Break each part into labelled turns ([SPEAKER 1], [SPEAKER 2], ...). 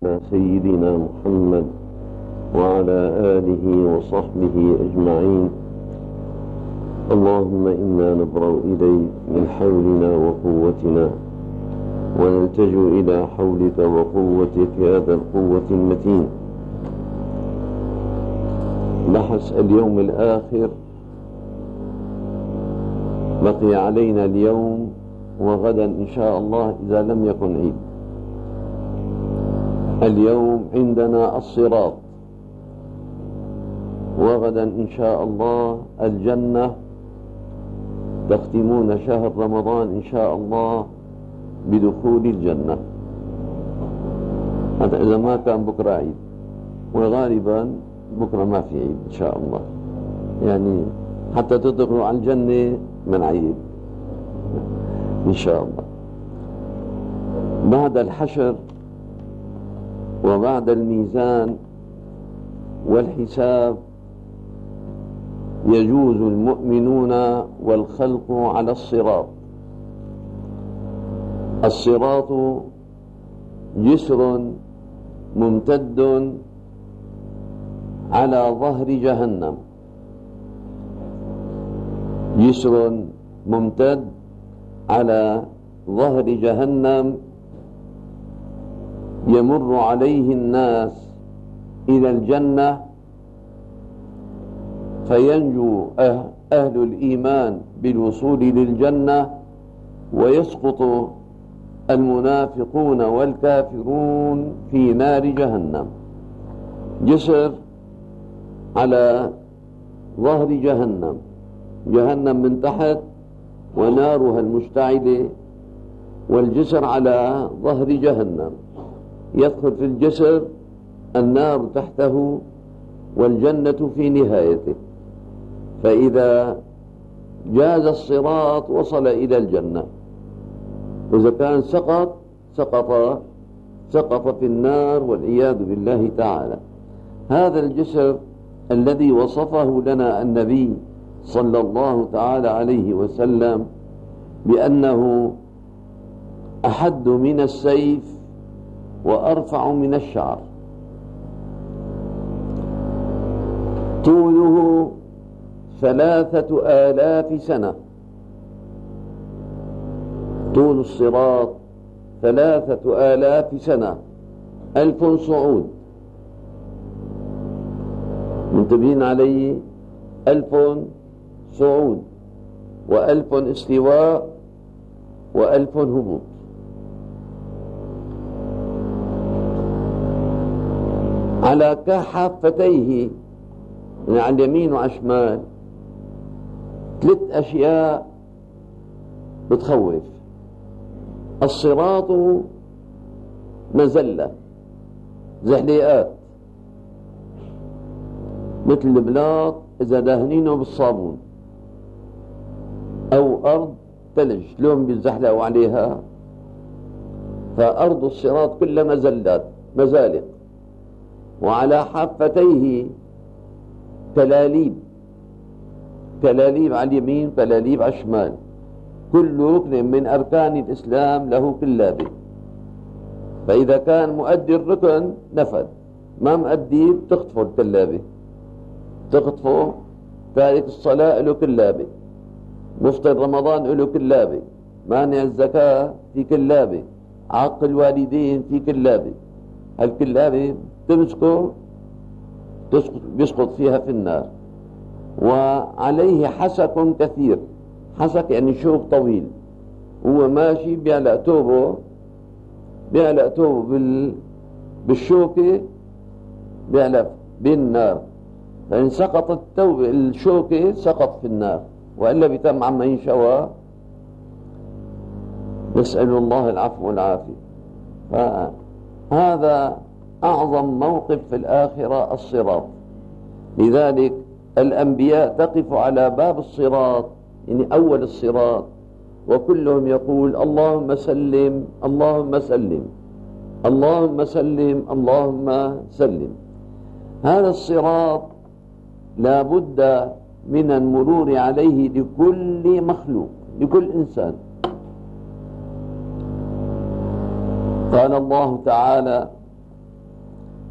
[SPEAKER 1] سيدنا محمد وعلى آله وصحبه أجمعين. اللهم إنا نبرأ إليك من حولنا وقوتنا ونلتجئ إلى حولك وقوتك يا ذا القوة المتين. بحث اليوم الآخر بقي علينا اليوم وغدا إن شاء الله إذا لم يكن عيد. اليوم عندنا الصراط، وغدا إن شاء الله الجنة. تختمون شهر رمضان إن شاء الله بدخول الجنة، هذا إذا ما كان بكرة عيد، وغالبا بكرة ما في عيد إن شاء الله، يعني حتى تدخلوا على الجنة من عيد إن شاء الله. بعد الحشر وبعد الميزان والحساب يجوز المؤمنون والخلق على الصراط. الصراط جسر ممتد على ظهر جهنم، جسر ممتد على ظهر جهنم يمر عليه الناس إلى الجنة، فينجو أهل الإيمان بالوصول للجنة، ويسقط المنافقون والكافرون في نار جهنم. جسر على ظهر جهنم، جهنم من تحت ونارها المشتعلة، والجسر على ظهر جهنم. يدخل في الجسر النار تحته والجنة في نهايته، فإذا جاز الصراط وصل إلى الجنة، وإذا كان سقط في النار والعياذ بالله تعالى. هذا الجسر الذي وصفه لنا النبي صلى الله تعالى عليه وسلم بأنه أحد من السيف وأرفع من الشعر، طوله 3000 سنة. طول الصراط 3000 سنة، 1000 صعود. منتبهين علي؟ 1000 صعود، و1000 استواء، و1000 هبوط. على كحافتيه، يعني على اليمين وعلى الشمال، 3 أشياء بتخوف. الصراط مزلة، زحليقات مثل البلاط إذا دهنينه بالصابون، أو أرض ثلج لون بيزحلقوا عليها، فأرض الصراط كلها مزالق. وعلى حافتيه كلاليب على اليمين، كلاليب على الشمال. كل ركن من أركان الإسلام له كلابة، فإذا كان مؤدي الركن نفذ، ما مؤدي بتخطفه الكلابة، تخطفه. تارك الصلاة له كلابة، مفطر رمضان له كلابة، مانع الزكاة في كلابة، عاق الوالدين في كلابة. هالكلابة تمسكه بيسقط فيها في النار. وعليه حسك كثير، حسك يعني شوك طويل، هو ماشي بيعلق توبه بالشوكة، بيعلق بالنار، فإن سقطت الشوكة سقط في النار، وإلا بيتم عما ينشوى. نسأل الله العفو والعافية. فهذا أعظم موقف في الآخرة، الصراط. لذلك الأنبياء تقف على باب الصراط، يعني أول الصراط، وكلهم يقول اللهم سلم اللهم سلم اللهم سلم اللهم سلم. هذا الصراط لا بد من المرور عليه لكل مخلوق، لكل إنسان. قال الله تعالى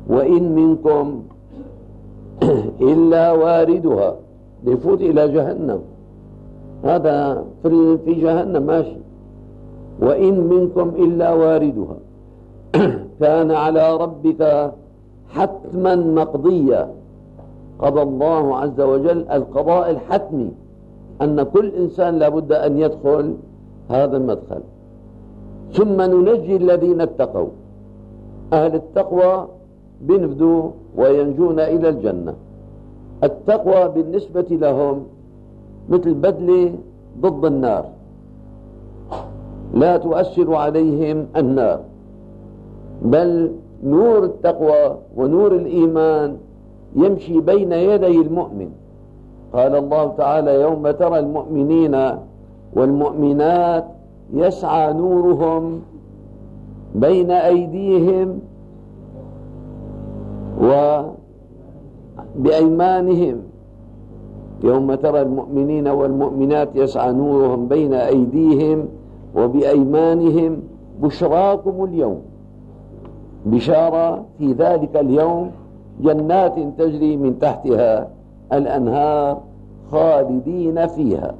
[SPEAKER 1] وإن منكم إلا واردها، يفوت إلى جهنم، هذا في جهنم ماشي. وإن منكم إلا واردها كان على ربك حتما مقضيا. قضى الله عز وجل القضاء الحتمي أن كل إنسان لابد أن يدخل هذا المدخل. ثم ننجي الذين اتقوا، أهل التقوى بينفذوا وينجون إلى الجنة. التقوى بالنسبة لهم مثل بدلة ضد النار، لا تؤثر عليهم النار، بل نور التقوى ونور الإيمان يمشي بين يدي المؤمن. قال الله تعالى: يوم ترى المؤمنين والمؤمنات يسعى نورهم بين أيديهم وبأيمانهم. يوم ترى المؤمنين والمؤمنات يسعى نورهم بين أيديهم وبأيمانهم بشراكم اليوم. بشارة في ذلك اليوم جنات تجري من تحتها الأنهار خالدين فيها.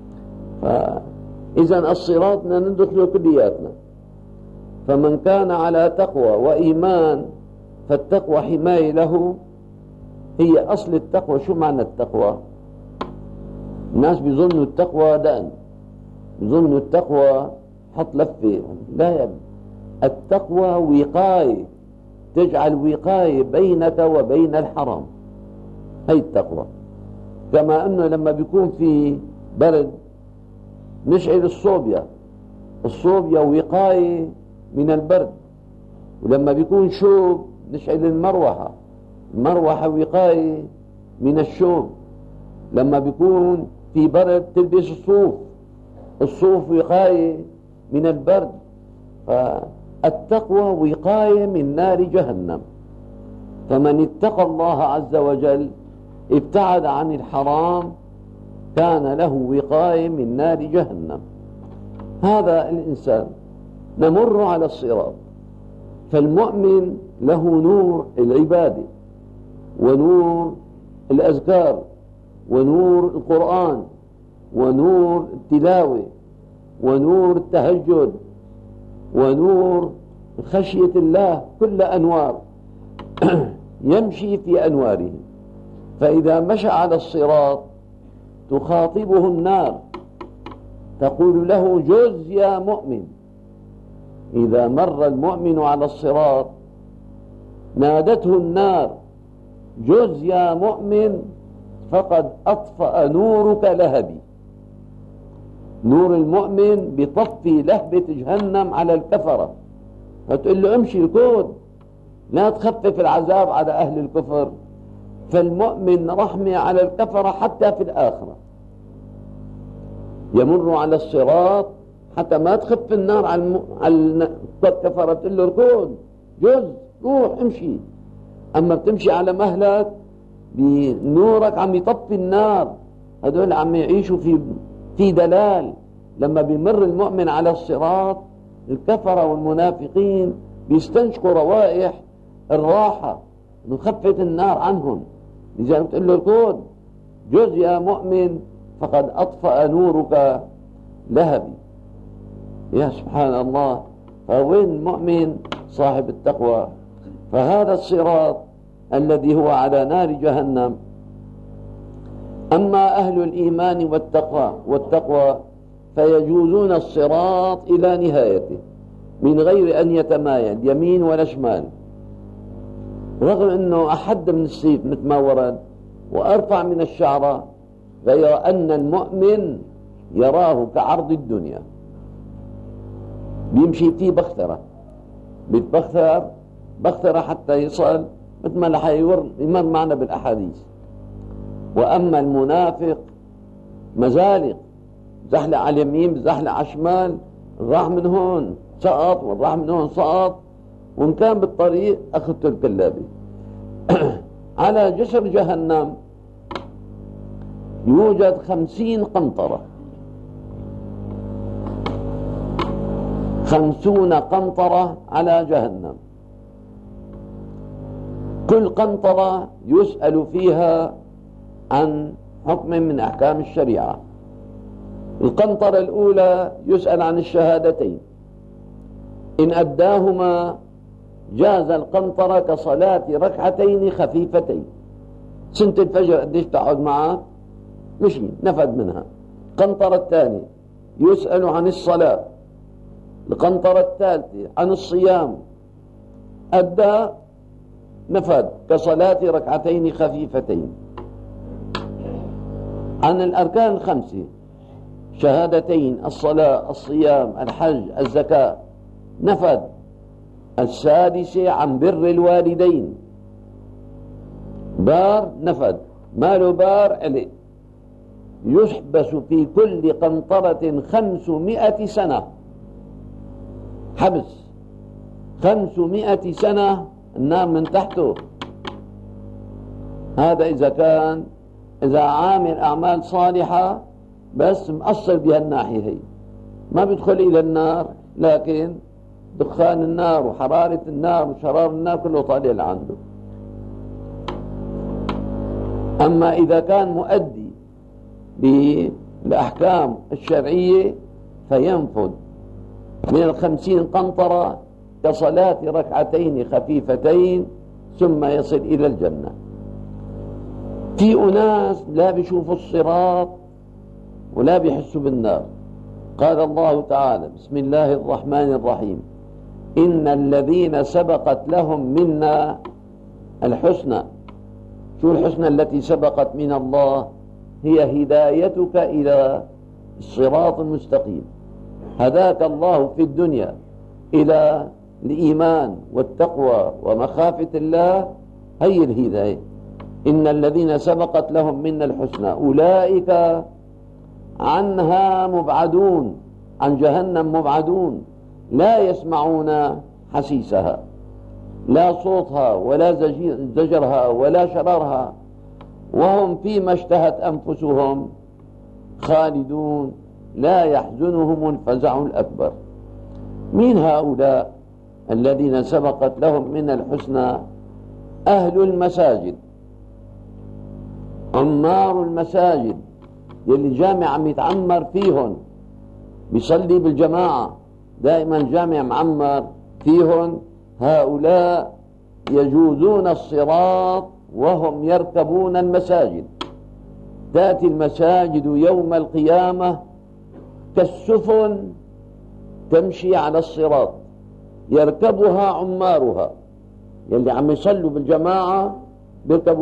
[SPEAKER 1] فإذا الصراط ندخل كلياتنا. فمن كان على تقوى وإيمان فالتقوى حماية له، هي أصل التقوى. شو معنى التقوى؟ الناس بيظنوا التقوى دأن، بيظنوا التقوى حط لفة. لا يا ابني، التقوى وقاية، تجعل وقاية بينك وبين الحرام، هي التقوى. كما أنه لما بيكون في برد نشعل الصوبيا، الصوبيا وقاية من البرد. ولما بيكون شوب نشعل المروحة، المروحة وقاية من الشوب. لما بيكون في برد تلبس الصوف، الصوف وقاية من البرد. فالتقوى وقاية من نار جهنم. فمن اتقى الله عز وجل ابتعد عن الحرام كان له وقاية من نار جهنم. هذا الإنسان. نمر على الصراط، فالمؤمن له نور العبادة ونور الأذكار ونور القرآن ونور التلاوة ونور التهجد ونور خشية الله، كل أنوار يمشي في أنواره. فإذا مشى على الصراط تخاطبه النار تقول له: جز يا مؤمن. إذا مر المؤمن على الصراط نادته النار: جز يا مؤمن فقد أطفأ نورك لهبي. نور المؤمن بطفي لهبة جهنم على الكفرة، فتقول له: امشي الكود، لا تخفف العذاب على أهل الكفر. فالمؤمن رحمة على الكفرة حتى في الآخرة. يمر على الصراط حتى ما تخف النار على الكفرة، تقول له: اركض، جز، روح، امشي. أما بتمشي على مهلك بنورك عم يطفي النار، هذول عم يعيشوا في دلال. لما بيمر المؤمن على الصراط الكفرة والمنافقين بيستنشقوا روائح الراحة، نخفت النار عنهم. لذلك بتقول له: اركض، جز يا مؤمن فقد أطفأ نورك لهبي. يا سبحان الله، فوين المؤمن صاحب التقوى؟ فهذا الصراط الذي هو على نار جهنم. أما أهل الإيمان والتقوى فيجوزون الصراط إلى نهايته من غير أن يتمايل يمين ولا شمال، رغم أنه أحد من السيف مثل ما ورد وأرفع من الشعرة، غير أن المؤمن يراه كعرض الدنيا. بيمشي فيه بخترة، بخترة حتى يصل مثل ما رح يمر معنا بالأحاديث. وأما المنافق مزالق، زحلق على اليمين زحلق على الشمال، راح من هون سقط وراح من هون سقط، وإن كان بالطريق أخذته الكلابي. على جسر جهنم يوجد 50 قنطرة، 50 قنطرة على جهنم. كل قنطرة يسأل فيها عن حكم من أحكام الشريعة. القنطرة الأولى يسأل عن الشهادتين، إن أداهما جاز القنطرة كصلاة ركعتين خفيفتين. سنة الفجر قديش تقعد معك؟ مشي نفد منها. القنطرة الثانية يسأل عن الصلاة. القنطرة الثالثة عن الصيام، أدى نفد كصلاة ركعتين خفيفتين. عن الأركان الخمسة، شهادتين، الصلاة، الصيام، الحج، الزكاة، نفد. السادسة عن بر الوالدين، بار نفد، ماله بار عليه. يحبس في كل قنطرة 500 سنة، حبس 500 سنة، النار من تحته. هذا إذا عامل أعمال صالحة بس مقصر بهالناحية هي، ما بيدخل إلى النار، لكن دخان النار وحرارة النار وشرار النار كله طالع لعنده. أما إذا كان مؤدي بالأحكام الشرعية فينفذ من 50 قنطرة كصلاة ركعتين خفيفتين ثم يصل إلى الجنة. في أناس لا بيشوفوا الصراط ولا بيحسوا بالنار. قال الله تعالى: بسم الله الرحمن الرحيم: إن الذين سبقت لهم منا الحسنى. شو الحسنى التي سبقت من الله؟ هي هدايتك إلى الصراط المستقيم. هداك الله في الدنيا إلى الإيمان والتقوى ومخافة الله، هي الهداية. إن الذين سبقت لهم منا الحسنى أولئك عنها مبعدون، عن جهنم مبعدون، لا يسمعون حسيسها، لا صوتها ولا زجرها ولا شرارها، وهم فيما اشتهت أنفسهم خالدون، لا يحزنهم الفزع الأكبر. مين هؤلاء الذين سبقت لهم من الحسنى؟ أهل المساجد، عمار المساجد، يلي جامع عم يتعمر فيهن، بيصلي بالجماعة، دائما جامع معمر فيهن. هؤلاء يجوزون الصراط وهم يركبون المساجد. تأتي المساجد يوم القيامة كالسفن تمشي على الصراط، يركبها عمارها، يلي عم يصلوا بالجماعة بيركبوا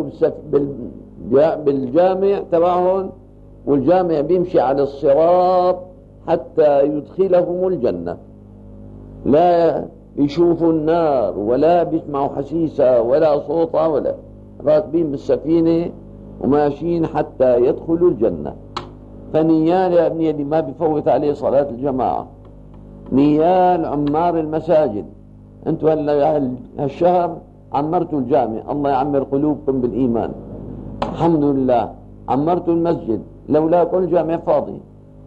[SPEAKER 1] بالجامع تبعهم، والجامع بيمشي على الصراط حتى يدخلهم الجنة. لا يشوفوا النار ولا بيسمعوا حسيسها ولا صوتها، ولا راكبين بالسفينة وماشيين حتى يدخلوا الجنة. فنيال يا ابني اللي ما بيفوت عليه صلاة الجماعة، نيال عمار المساجد. انتوا هالشهر عمرتوا الجامع، الله يعمر قلوبكم بالإيمان، الحمد لله. عمرتوا المسجد، لولا كل جامع فاضي،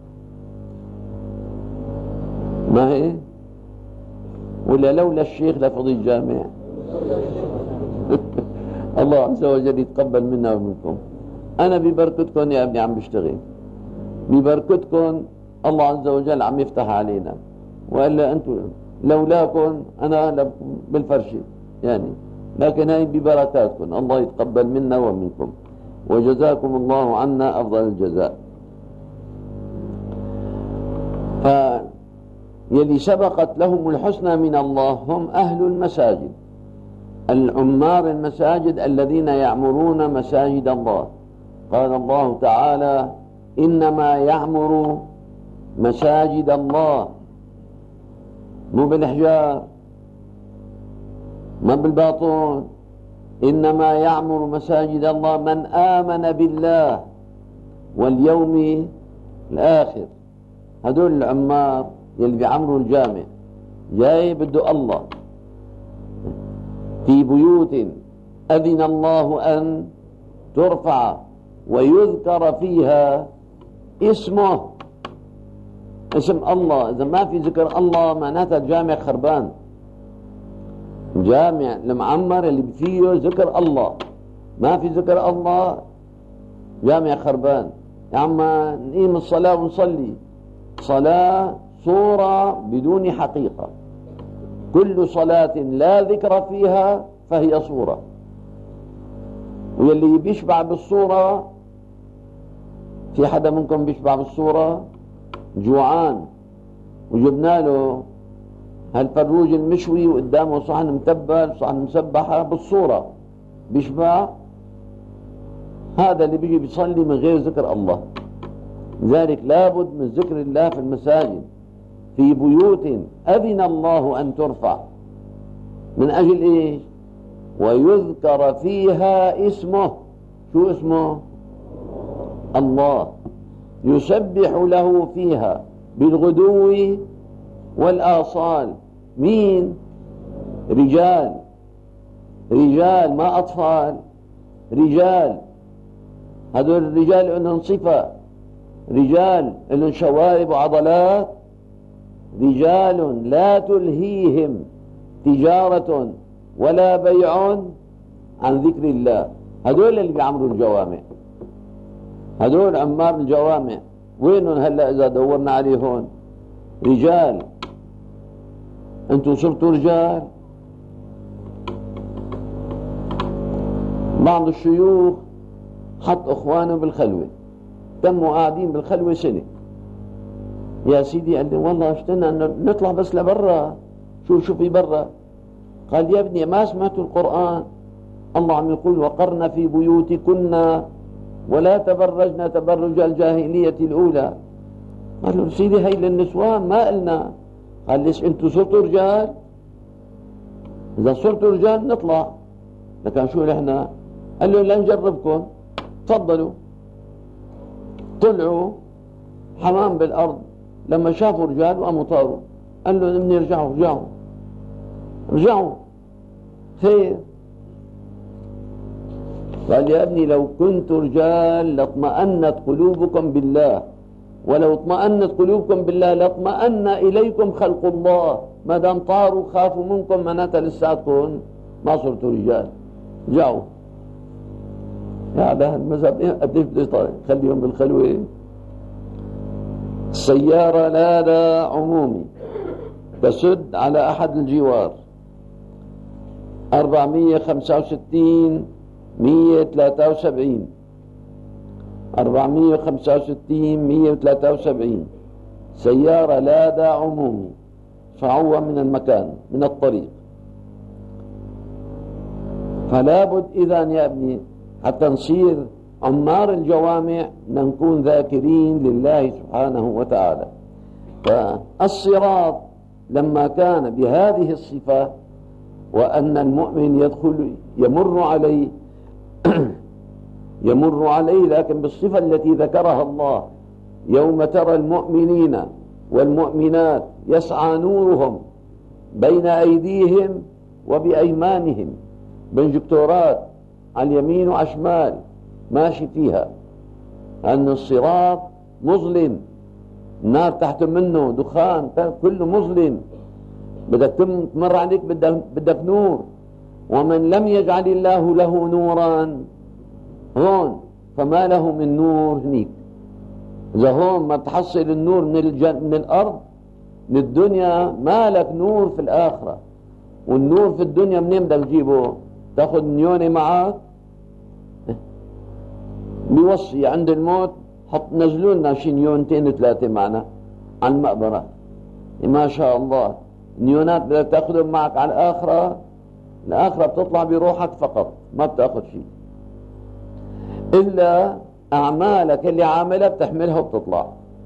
[SPEAKER 1] ما هي؟ ولا لولا الشيخ لفضي الجامع. الله عز وجل يتقبل منا ومنكم. أنا ببركتكم يا ابني عم بشتغل، ببركتكم الله عز وجل عم يفتح علينا، وإلا أنتم لولاكم أنا بالفرشة يعني، لكن هاي ببركاتكم. الله يتقبل منا ومنكم، وجزاكم الله عنا أفضل الجزاء. فيلي سبقت لهم الحسنى من الله هم أهل المساجد، العمار المساجد الذين يعمرون مساجد الله. قال الله تعالى: إنما يعمر مساجد الله، مو بالحجار ما بالباطون، إنما يعمر مساجد الله من آمن بالله واليوم الآخر. هدول العمار يلي بيعمروا الجامع، جاي بده الله في بيوت أذن الله أن ترفع ويذكر فيها اسمه، اسم الله. إذا ما في ذكر الله معناتها الجامع خربان. جامع المعمر اللي فيه ذكر الله، ما في ذكر الله جامع خربان. يا عم نقيم الصلاة ونصلي، صلاة صورة بدون حقيقة، كل صلاة لا ذكر فيها فهي صورة، واللي بيشبع بالصورة، في حدا منكم بيشبع بالصورة؟ جوعان وجبنا له هالفروج المشوي وقدامه صحن متبل صحن مسبحة بالصورة، بيشبع؟ هذا اللي بيجي بيصلي من غير ذكر الله. لذلك لابد من ذكر الله في المساجد، في بيوت أذن الله أن ترفع، من أجل إيش؟ ويذكر فيها اسمه. شو اسمه؟ الله، يسبح له فيها بالغدو والآصال. مين؟ رجال، رجال ما أطفال، رجال. هذول الرجال لهم صفة، رجال لهم شوارب وعضلات، رجال لا تلهيهم تجارة ولا بيع عن ذكر الله. هذول اللي بيعمروا الجوامع، هذول عمار الجوامع. وينهم هلا إذا دورنا عليهم؟ رجال. انتم صرتوا رجال. بعض الشيوخ حط اخوانه بالخلوة، تموا قاعدين بالخلوة سنة. يا سيدي قال لي والله اشتنا نطلع بس لبرا. شو في برا؟ قال يا ابني ما سمعتوا القرآن؟ الله عم يقول وقرن في بيوتكن ولا تبرجن تبرج الجاهلية الأولى. قال له سيدي هاي للنسوان ما قلنا. قال ليش انتوا صرتوا رجال؟ إذا صرتوا رجال نطلع. لكن شو نحن؟ قال له لنجربكم، تفضلوا. طلعوا حمام بالأرض، لما شافوا رجال وقاموا طاروا. قال له بدنا رجعوا خير. قال يا ابني لو كنت رجال لاطمأنت قلوبكم بالله، ولو اطمأنت قلوبكم بالله لاطمأن إليكم خلق الله. ما دام طاروا خافوا منكم معناتها لساتكم ما صرتوا رجال. رجعوا. يا ده المذهب قديش بدي خليهم بالخلوة. السيارة لا عمومي تسد على أحد الجوار 465 173 465 173 سيارة لادا عمومي فعوة من المكان من الطريق. فلا بد إذن يا ابني حتى نصير عمار الجوامع نكون ذاكرين لله سبحانه وتعالى. فالصراط لما كان بهذه الصفة وأن المؤمن يدخل يمر عليه لكن بالصفة التي ذكرها الله، يوم ترى المؤمنين والمؤمنات يسعى نورهم بين أيديهم وبأيمانهم، بنجكتورات على اليمين وعشمال ماشي فيها، أن الصراط مظلم، النار تحت منه دخان كله مظلم، بدك تمر عليك بدك نور. ومن لم يجعل الله له نورا هون فما له من نور هنيك. إذا هون ما تحصل النور من الأرض من الدنيا ما لك نور في الآخرة. والنور في الدنيا منين بدك تجيبه؟ تاخذ نيوني معك؟ بيوصي عند الموت نزلوا لنا شي نيونتين ثلاثة معنا على المقبرة. ما شاء الله نيونات بدك تاخذهم معك على الآخرة. الآخرة بتطلع بروحك فقط، ما بتاخذ شيء إلا أعمالك اللي عاملها بتحملها وبتطلع.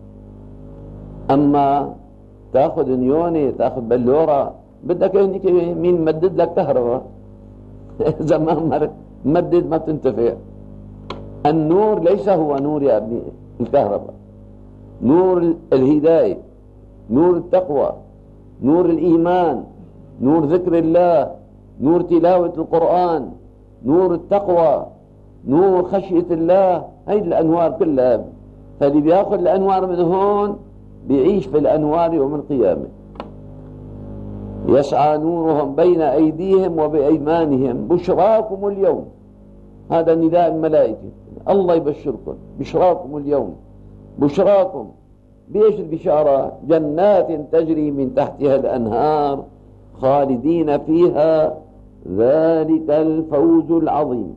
[SPEAKER 1] أما تاخذ نيوني تاخذ بلورة بدك هنيك مين مدد لك كهرباء إذا ما مدد ما تنتفع. النور ليس هو نور يا ابني الكهرباء، نور الهداية، نور التقوى، نور الإيمان، نور ذكر الله، نور تلاوة القرآن، نور التقوى، نور خشية الله. هاي الأنوار كلها. فاللي بياخذ الأنوار من هون بيعيش في الأنوار يوم القيامة. يسعى نورهم بين أيديهم وبأيمانهم بشراكم اليوم. هذا نداء الملائكة، الله يبشركم بشراكم اليوم. بشراكم بإيش البشارة؟ جنات تجري من تحتها الأنهار خالدين فيها، ذلك الفوز العظيم.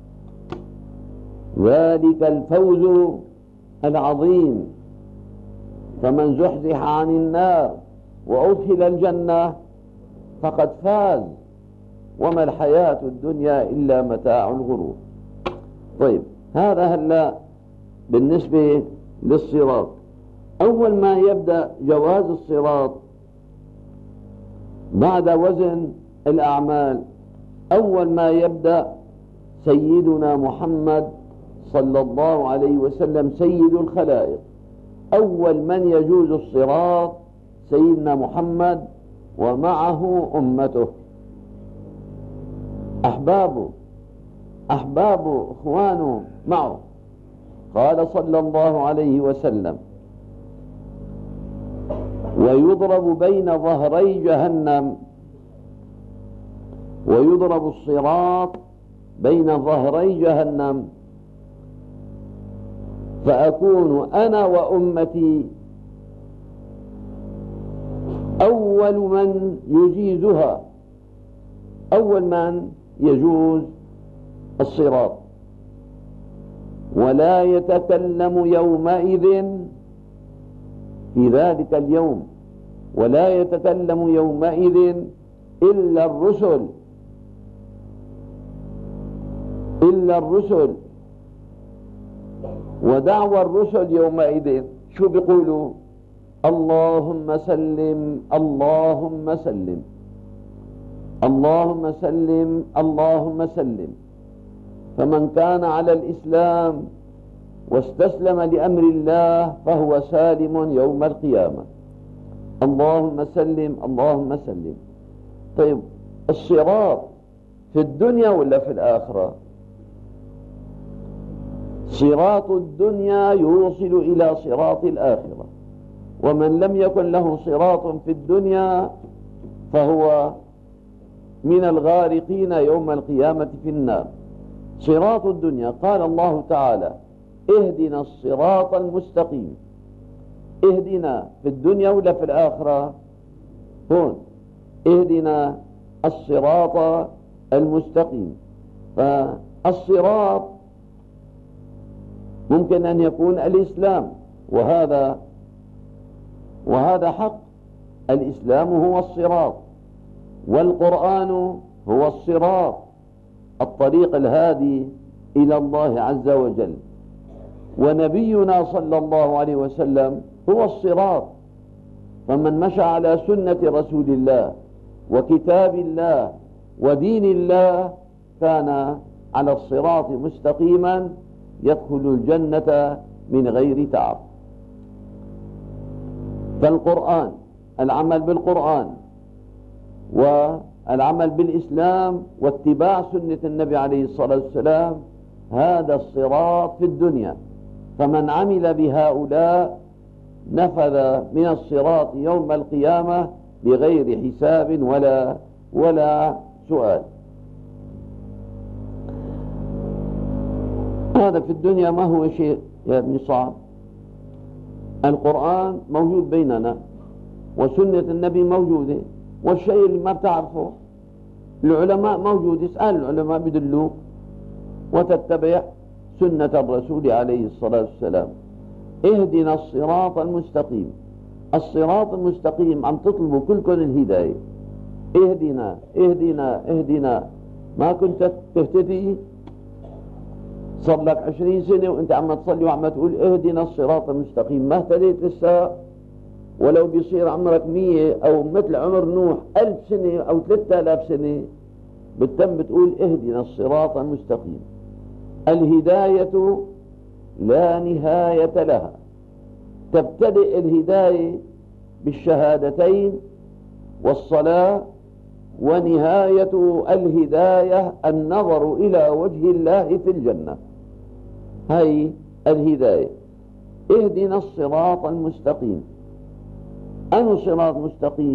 [SPEAKER 1] ذلك الفوز العظيم. فمن زحزح عن النار وأدخل الجنة فقد فاز، وما الحياة الدنيا إلا متاع الغرور. طيب، هذا هلا بالنسبة للصراط. أول ما يبدأ جواز الصراط بعد وزن الأعمال، أول ما يبدأ سيدنا محمد صلى الله عليه وسلم سيد الخلائق. أول من يجوز الصراط سيدنا محمد ومعه أمته، أحبابه إخوانه معه. قال صلى الله عليه وسلم: ويضرب بين ظهري جهنم، ويضرب الصراط بين ظهري جهنم، فأكون أنا وأمتي أول من يجيزها، أول من يجوز الصراط. ولا يتكلم يومئذ في ذلك اليوم، ولا يتكلم يومئذ إلا الرسل. ودعوى الرسل يومئذ شو بيقولوا؟ اللهم سلم اللهم سلم، اللهم سلم اللهم سلم. فمن كان على الإسلام واستسلم لأمر الله فهو سالم يوم القيامة. اللهم سلم اللهم سلم. طيب، الصراط في الدنيا ولا في الآخرة؟ صراط الدنيا يوصل إلى صراط الآخرة، ومن لم يكن له صراط في الدنيا فهو من الغارقين يوم القيامة في النار. صراط الدنيا، قال الله تعالى: اهدنا الصراط المستقيم. اهدنا في الدنيا ولا في الآخرة؟ هون اهدنا الصراط المستقيم. فالصراط ممكن أن يكون الإسلام، وهذا حق. الإسلام هو الصراط، والقرآن هو الصراط، الطريق الهادي إلى الله عز وجل. ونبينا صلى الله عليه وسلم هو الصراط. فمن مشى على سنة رسول الله وكتاب الله ودين الله كان على الصراط مستقيما يدخل الجنة من غير تعب. فالقرآن، العمل بالقرآن والعمل بالإسلام واتباع سنة النبي عليه الصلاة والسلام، هذا الصراط في الدنيا. فمن عمل بهؤلاء نفذ من الصراط يوم القيامة بغير حساب ولا سؤال. هذا في الدنيا ما هو شيء يا ابن صعب. القرآن موجود بيننا وسنة النبي موجودة، والشيء اللي ما بتعرفه العلماء موجود، اسأل العلماء بدلوك وتتبع سنة الرسول عليه الصلاة والسلام. اهدنا الصراط المستقيم. الصراط المستقيم عم تطلبوا كلكم الهداية. اهدنا اهدنا اهدنا. ما كنت تهتدي؟ صار لك 20 سنة وانت عم تصلي وعم تقول اهدنا الصراط المستقيم، ما اهتديت لسه. ولو بيصير عمرك 100 او مثل عمر نوح 1000 سنة او 3000 سنة بتم بتقول اهدنا الصراط المستقيم. الهداية لا نهاية لها. تبتدئ الهداية بالشهادتين والصلاة، ونهاية الهداية النظر إلى وجه الله في الجنة. هاي الهداية. اهدنا الصراط المستقيم. أنه صراط مستقيم؟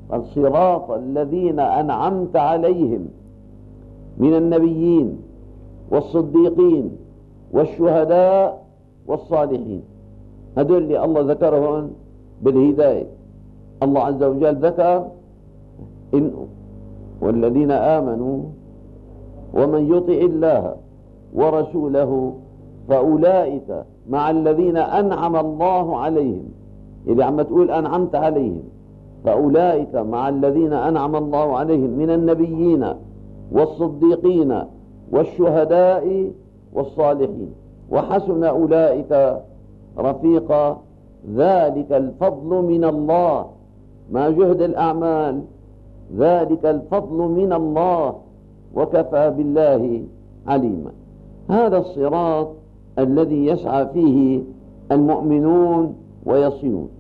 [SPEAKER 1] الصراط الذين أنعمت عليهم من النبيين والصديقين والشهداء والصالحين. هذول اللي الله ذكرهم بالهداية. الله عز وجل ذكر إن والذين آمنوا ومن يطع الله ورسوله فأولئك مع الذين أنعم الله عليهم. اللي عم تقول أنعمت عليهم، فأولئك مع الذين أنعم الله عليهم من النبيين والصديقين والشهداء والصالحين وحسن أولئك رفيقا. ذلك الفضل من الله، ما جهد الأعمال، ذلك الفضل من الله وكفى بالله عليما. هذا الصراط الذي يسعى فيه المؤمنون ويصلون.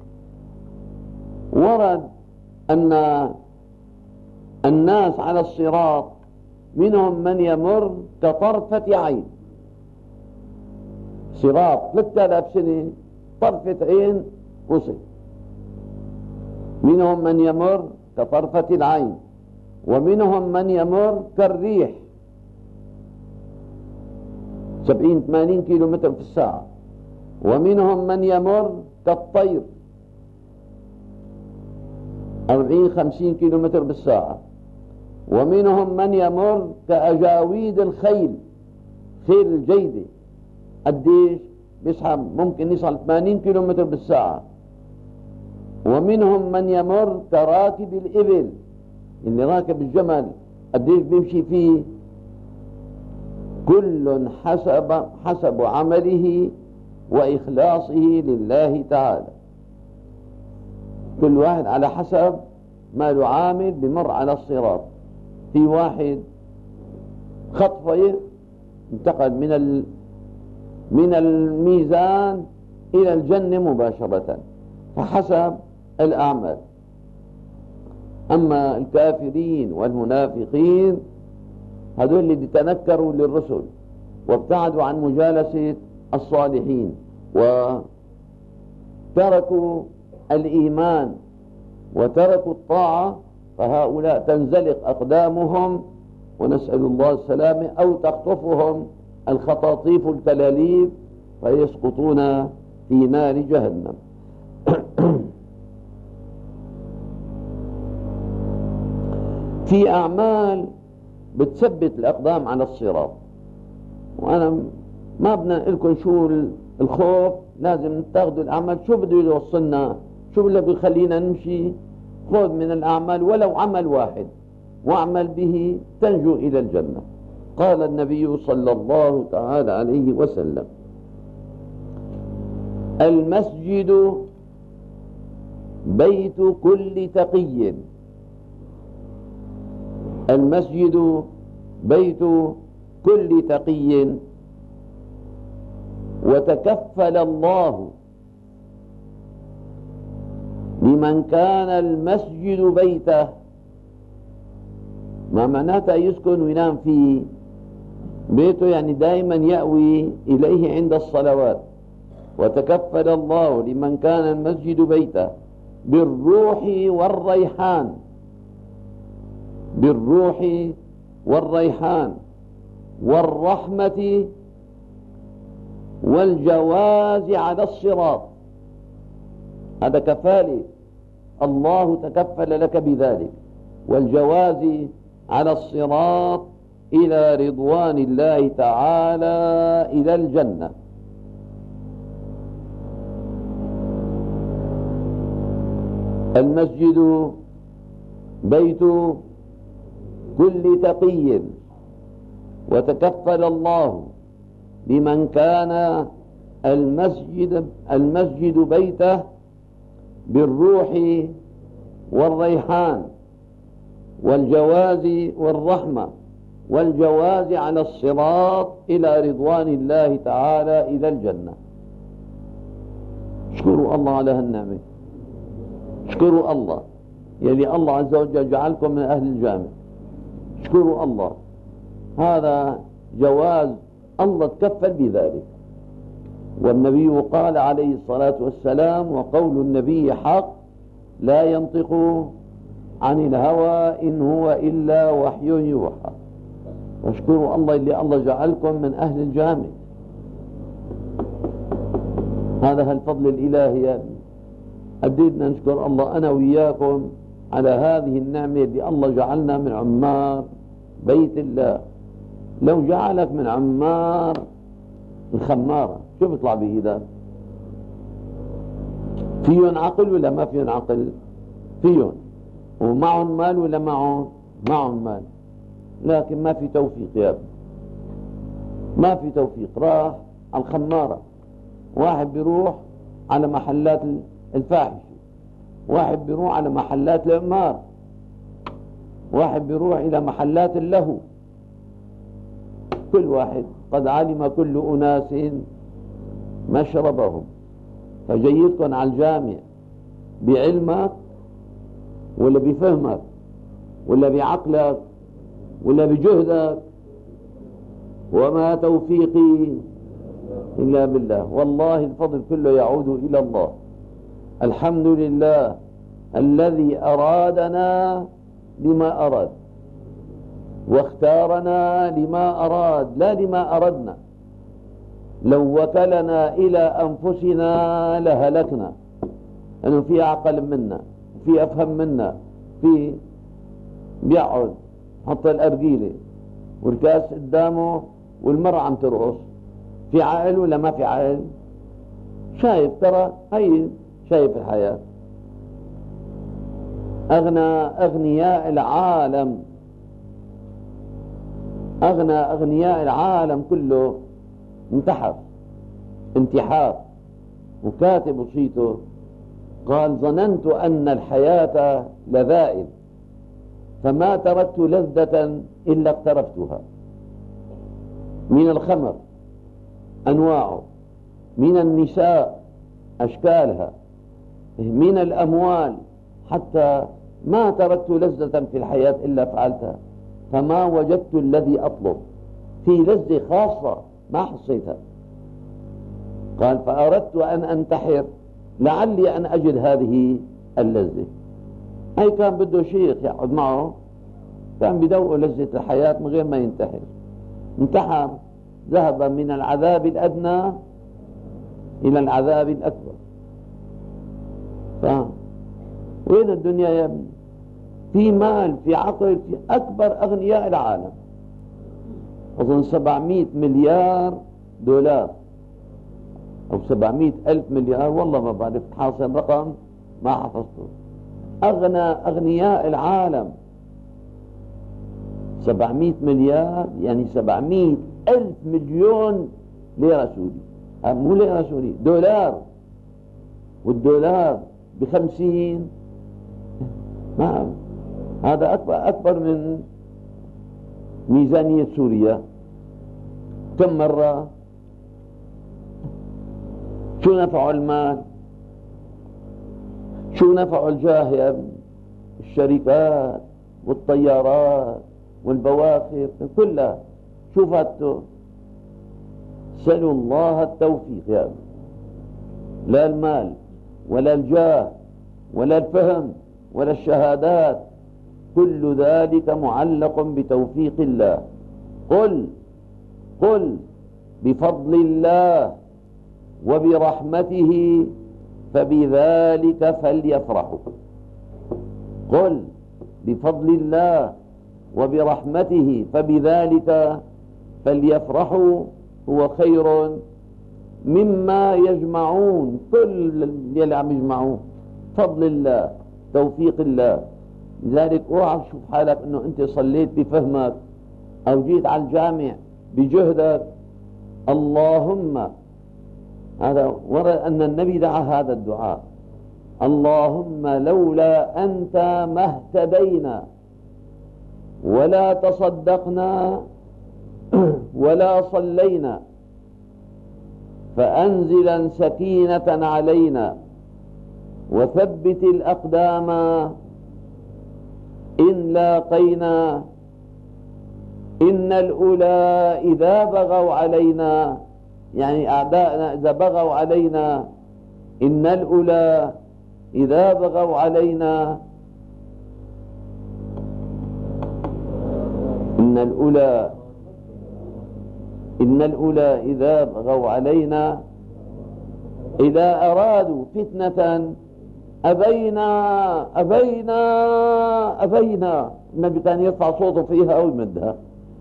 [SPEAKER 1] ورد أن الناس على الصراط منهم من يمر كطرفة عين. صراط 3000 سنة طرفة عين وصل. منهم من يمر كطرفة العين، ومنهم من يمر كالريح 70-80 كيلومتر في الساعة، ومنهم من يمر كالطير 40-50 كيلومتر بالساعة، ومنهم من يمر كأجاويد الخيل، خيل الجيدة قديش بيسحب ممكن يصل 80 كيلومتر بالساعة، ومنهم من يمر كراكب الإبل، اللي راكب الجمل قديش بيمشي فيه. كل حسب عمله وإخلاصه لله تعالى. كل واحد على حسب ما له عامل بمر على الصراط. في واحد خطفه انتقل من الميزان إلى الجنة مباشرة، فحسب الأعمال. أما الكافرين والمنافقين هذول اللي تنكروا للرسل وابتعدوا عن مجالسة الصالحين وتركوا الإيمان وتركوا الطاعة، فهؤلاء تنزلق أقدامهم ونسأل الله السلامة، أو تخطفهم الخطاطيف الكلاليب فيسقطون في نار جهنم. في أعمال بتثبت الأقدام على الصراط، وأنا ما بدنا نقول لكم شو الخوف، لازم تاخذوا الأعمال شو بده يوصلنا، شو اللي بيخلينا نمشي. خذ من الأعمال ولو عمل واحد واعمل به تنجو إلى الجنة. قال النبي صلى الله تعالى عليه وسلم: المسجد بيت كل تقي. المسجد بيت كل تقي، وتكفل الله لمن كان المسجد بيته. ما معناته يسكن وينام فيه بيته، يعني دائما يأوي إليه عند الصلوات. وتكفل الله لمن كان المسجد بيته بالروح والريحان، بالروح والريحان والرحمة والجواز على الصراط. هذا كفالة، الله تكفل لك بذلك، والجواز على الصراط إلى رضوان الله تعالى إلى الجنة. المسجد بيت كل تقي، وتكفل الله لمن كان المسجد بيته بالروح والريحان والجواز والرحمة والجواز على الصراط إلى رضوان الله تعالى إلى الجنة. اشكروا الله على هالنعمة، اشكروا الله يلي الله عز وجل جعلكم من أهل الجامع. اشكروا الله، هذا جواز الله تكفل بذلك. والنبي قال عليه الصلاة والسلام: وقول النبي حق لا ينطق عن الهوى إن هو إلا وحي يوحى. واشكروا الله اللي الله جعلكم من أهل الجامع. هذا الفضل الإلهي يا ابني. أبدينا نشكر الله أنا وياكم على هذه النعمة اللي الله جعلنا من عمار بيت الله. لو جعلك من عمار الخمارة شو بيطلع به ذا؟ فيهم عقل ولا ما فيهم عقل؟ فيهم. ومعهم مال ولا معهم مال، لكن ما في توفيق يا ابني، ما في توفيق. راح على الخمارة، واحد بيروح على محلات الفاحشة، واحد بيروح على محلات العمار، واحد بيروح إلى محلات اللهو. كل واحد قد علم كل أناس مشربهم. فجيدكم على الجامع بعلمك ولا بفهمك ولا بعقلك ولا بجهدك. وما توفيقي إلا بالله. والله الفضل كله يعود إلى الله. الحمد لله الذي أرادنا لما أراد، واختارنا لما أراد لا لما أردنا. لو وكلنا إلى أنفسنا لهلكنا، لأنه في عقل منا، في أفهم منا، في بيقعد حط الأرجيلة والكاس قدامه والمرأة عم ترقص. في عقل ولا ما في عقل؟ شايف، ترى هي شايف الحياة. أغنياء العالم، أغنياء العالم كله انتحار. وكاتب وصيته قال: ظننت أن الحياة لذائل فما تركت لذة إلا اقترفتها. من الخمر أنواعه، من النساء أشكالها، من الأموال، حتى ما تركت لذة في الحياة إلا فعلتها، فما وجدت الذي أطلب. في لذة خاصة ما حصيتها. قال: فأردت أن أنتحر لعلي أن أجد هذه اللذة. هاي كان بده شيخ يقعد معه، كان بدوقه لذة الحياة من غير ما ينتحر. انتحر، ذهب من العذاب الأدنى إلى العذاب الأكبر. وين الدنيا يا ابني؟ في مال، في عقل، في أكبر أغنياء العالم. أظن 700 مليار دولار أو 700 ألف مليار، والله ما بعرف، حاصل رقم ما حفظته. أغنياء العالم 700 مليار، يعني 700 ألف مليون ليرة سوري، مو ليرة سوري، دولار. والدولار ب50، ما هذا أكبر من ميزانية سوريا كم مرة. شو نفع المال؟ شو نفع الجاه يا ابني؟ الشركات والطيارات والبواخر كلها شو فاتوا؟ سلوا الله التوفيق يا ابني. لا المال ولا الجاه ولا الفهم ولا الشهادات، كل ذلك معلق بتوفيق الله. قل بفضل الله وبرحمته فبذلك فليفرحوا. قل بفضل الله وبرحمته فبذلك فليفرحوا هو خير مما يجمعون. كل اللي عم يجمعوه فضل الله، توفيق الله. لذلك اوعى تشوف حالك انه انت صليت بفهمك او جيت على الجامع بجهدك. اللهم، هذا ورد ان النبي دعا هذا الدعاء: اللهم لولا انت ما اهتدينا ولا تصدقنا ولا صلينا، فأنزلا سكينة علينا وثبت الأقدام إن لاقينا. إن الأولى إذا بغوا علينا، يعني أعداءنا إذا بغوا علينا، إن الأولى إذا بغوا علينا إن الأولى إذا بغوا علينا إذا أرادوا فتنة أبينا. النبي كان يرفع صوته فيها أو يمدها.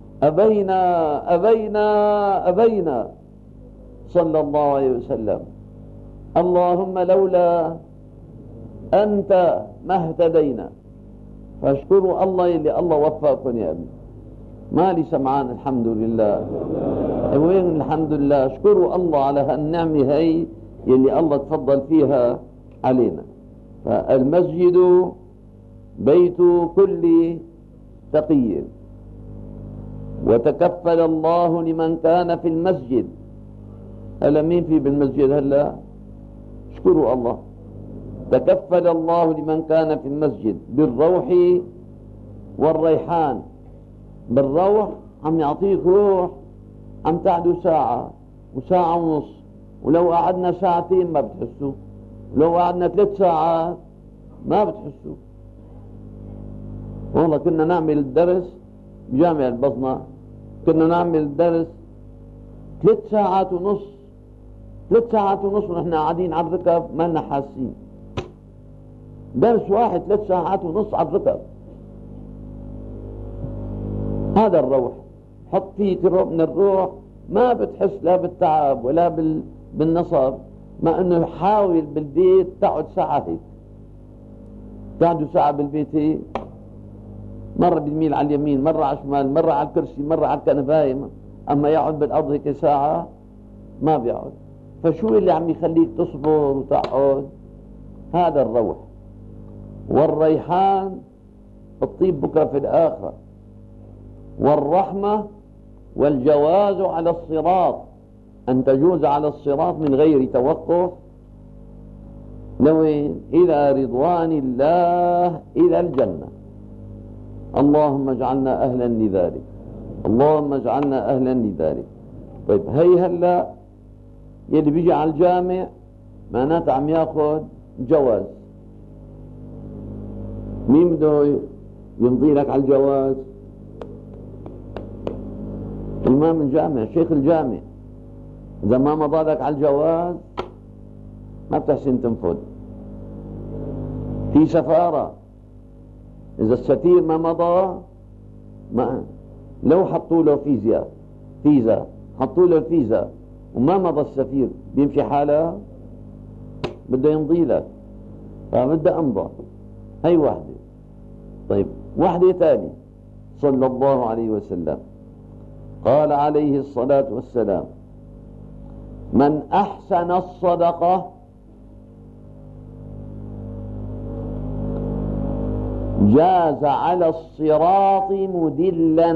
[SPEAKER 1] أبينا صلى الله عليه وسلم. اللهم لولا أنت ما اهتدينا. فاشكروا الله اللي الله وفقكم يا ابني. ما لي سمعان الحمد لله. وين الحمد لله؟ اشكروا الله على هالنعمة هي يلي الله تفضل فيها علينا. فالمسجد بيت كل تقي، وتكفل الله لمن كان في المسجد. هلا مين في بالمسجد هلا؟ اشكروا الله. تكفل الله لمن كان في المسجد بالروح والريحان. بالروح عم يعطيك روح، عم تعدوا ساعة وساعة ونص، ولو قعدنا ساعتين ما بتحسوا، ولو قعدنا 3 ساعات ما بتحسوا. والله كنا نعمل الدرس بجامع البصنة، كنا نعمل الدرس 3 ساعات ونص، 3 ساعات ونص ونحن قاعدين على الركب ما لنا حاسين. درس واحد 3 ساعات ونص على الركب. هذا الروح، حط فيه من الروح ما بتحس لا بالتعب ولا بالنصب. ما انه حاول بالبيت تقعد ساعة هيك، تقعدوا ساعة بالبيت هيك، مرة بيميل على اليمين، مرة على الشمال، مرة على الكرسي، مرة على الكنباية. اما يقعد بالارض هيك ساعة ما بيقعد. فشو اللي عم يخليك تصبر وتقعد؟ هذا الروح. والريحان الطيب بكرة في الآخرة. والرحمة والجواز على الصراط، أن تجوز على الصراط من غير توقف. لوين؟ إلى رضوان الله، إلى الجنة. اللهم اجعلنا أهلا لذلك، اللهم اجعلنا أهلا لذلك. طيب هي هلا يلي بيجي على الجامع معناته عم ياخذ جواز. مين بده يمضي لك على الجواز؟ إمام الجامع، شيخ الجامع. إذا ما مضى لك على الجواز ما بتحسن تنفذ. في سفارة، إذا السفير ما مضى لو حطوا له فيزا حطوا له الفيزا وما مضى السفير بيمشي حاله، بده يمضي لك، فبده أمضى. هي واحدة. طيب واحدة تاني، صلى الله عليه وسلم قال عليه الصلاة والسلام: من أحسن الصدقة جاز على الصراط مدلا.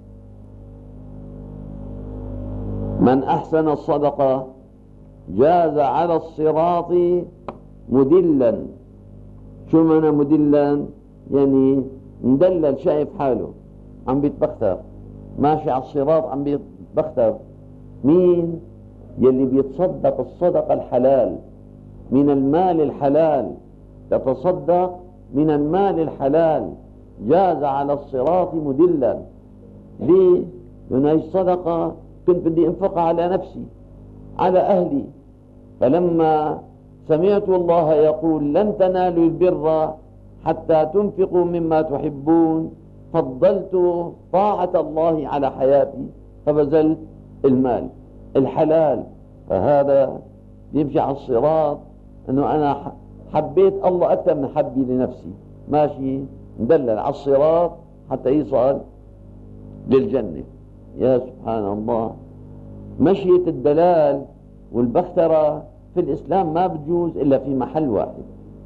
[SPEAKER 1] من أحسن الصدقة جاز على الصراط مدلا. شو معنى مدلا؟ يعني مدلل، شايف حاله عم بيتبختر، ماشي على الصراط عم بيتبختر. مين؟ يلي بيتصدق الصدقة الحلال من المال الحلال، يتصدق من المال الحلال، جاز على الصراط مدلا. ليه؟ لأن هذه الصدقة كنت بدي انفقها على نفسي، على أهلي. فلما سمعت الله يقول: لن تنالوا البر حتى تنفقوا مما تحبون، فضلت طاعة الله على حياتي فبذلت المال الحلال. فهذا يمشي على الصراط، انه انا حبيت الله اكثر من حبي لنفسي، ماشي مدلل على الصراط حتى يصل للجنة. يا سبحان الله. مشية الدلال والبخترة في الإسلام ما بتجوز إلا في محل واحد.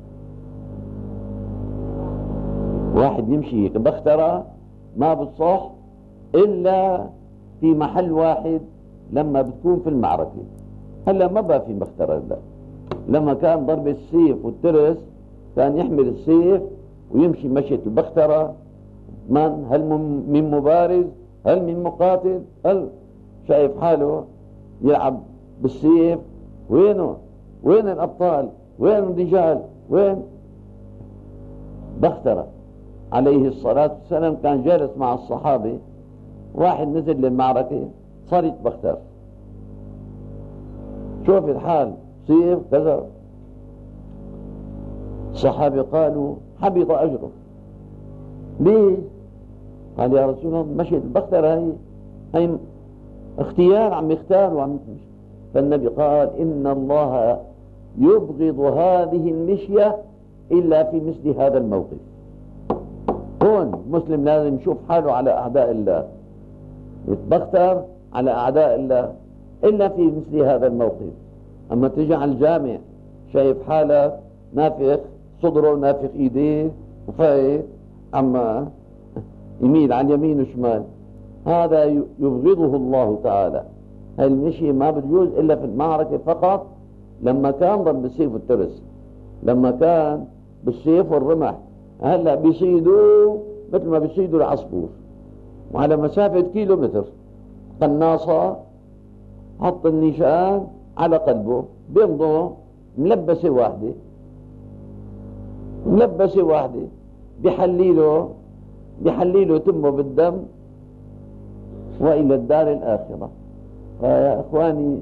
[SPEAKER 1] واحد يمشي بخترة ما بتصح إلا في محل واحد، لما بتكون في المعركة. هلا ما بقى في بخترة. لا، لما كان ضرب السيف والترس كان يحمل السيف ويمشي مشية البخترة. هل من مبارز؟ هل من مقاتل؟ هل شايف حاله يلعب بالسيف؟ وين الأبطال؟ وين الرجال؟ وين؟ بخترة عليه الصلاة والسلام كان جالس مع الصحابة واحد نزل للمعركة صار يتبختر، شوف الحال صيف كذا. الصحابة قالوا حبط أجره. ليه؟ قال يا رسول الله مشيت البختر هي اختيار، عم يختار وعم يمشي. فالنبي قال إن الله يبغض هذه المشية إلا في مثل هذا الموقف. هون مسلم لازم يشوف حاله على أعداء الله، يتبختر على أعداء الله إلا في مثل هذا الموقف. أما تجي على الجامع شايف حالك نافخ صدره ونافخ إيديه وفايت أما يميل عن يمين وشمال، هذا يبغضه الله تعالى. هاي المشي ما بتجوز إلا في المعركة فقط، لما كان ضرب بالسيف والترس، لما كان بالسيف والرمح. هلا بيصيدوا مثل ما بيصيدوا العصفور وعلى مسافة كيلومتر، قناصة حط النشان على قلبه بيمضوا ملبسة واحدة بيحليله تمه بالدم وإلى الدار الآخرة. فيا إخواني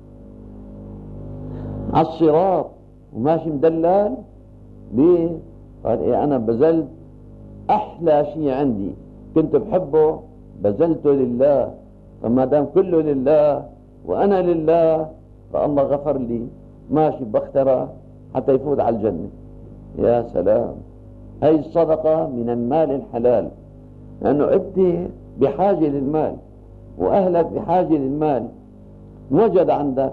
[SPEAKER 1] على الصراط وماشي مدلل ليه؟ قال إيه أنا بذلت أحلى شيء عندي كنت بحبه بذلته لله، فما دام كله لله وأنا لله فالله غفر لي، ماشي بخترة حتى يفوت على الجنة. يا سلام، هاي الصدقة من المال الحلال، لأنه أنت بحاجة للمال وأهلك بحاجة للمال. وجد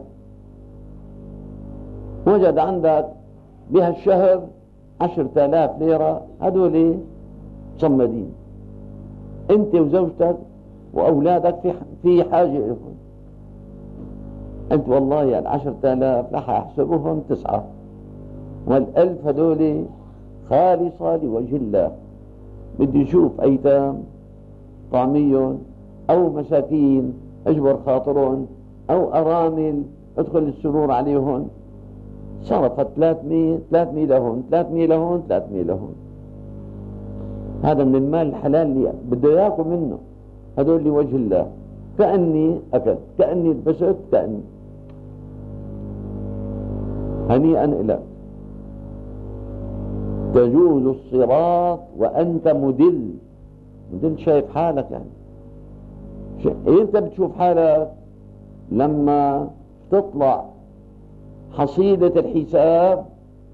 [SPEAKER 1] عندك بهالشهر 10,000 ليرة، هدول صمدين، أنت وزوجتك وأولادك في حاجة لهم. أنت والله 10,000 رح أحسبهم 9، وال1,000 هدول خالصة لوجه الله. بدي يشوف أيتام طعميهم أو مساكين أجبر خاطرهم أو أرامل ادخل السرور عليهم، صرفت 300 لهون 300 لهون 300 لهون. هذا من المال الحلال اللي بده ياكل منه، هدول لوجه الله. كأني أكلت، كأني لبست، كأني هنيئا لك. تجوز الصراط وأنت مدل شايف حالك. يعني أنت بتشوف حالك لما تطلع حصيلة الحساب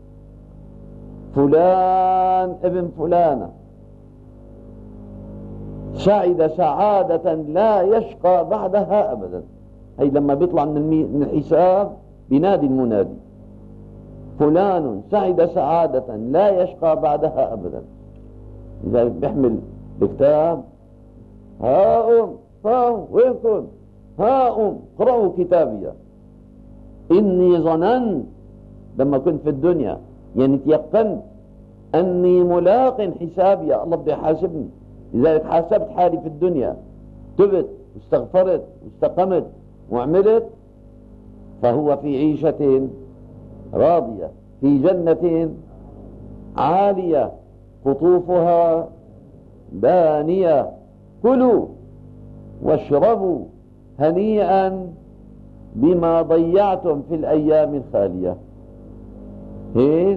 [SPEAKER 1] فلان ابن فلانة سعد سعادة لا يشقى بعدها أبدا. هي لما بيطلع من الحساب بينادي المنادي فلان سعد سعادة لا يشقى بعدها أبدا. لذلك بيحمل بكتاب هاؤم وينكم هاؤم اقرأوا كتابي إني ظننت، لما كنت في الدنيا يعني تيقنت أني ملاق حسابي، الله بده يحاسبني. لذلك حاسبت حالي في الدنيا، تبت واستغفرت واستقمت وعملت، فهو في عيشة راضية في جنة عالية قطوفها دانية، كلوا واشربوا هنيئا بما ضيعتم في الأيام الخالية. هيك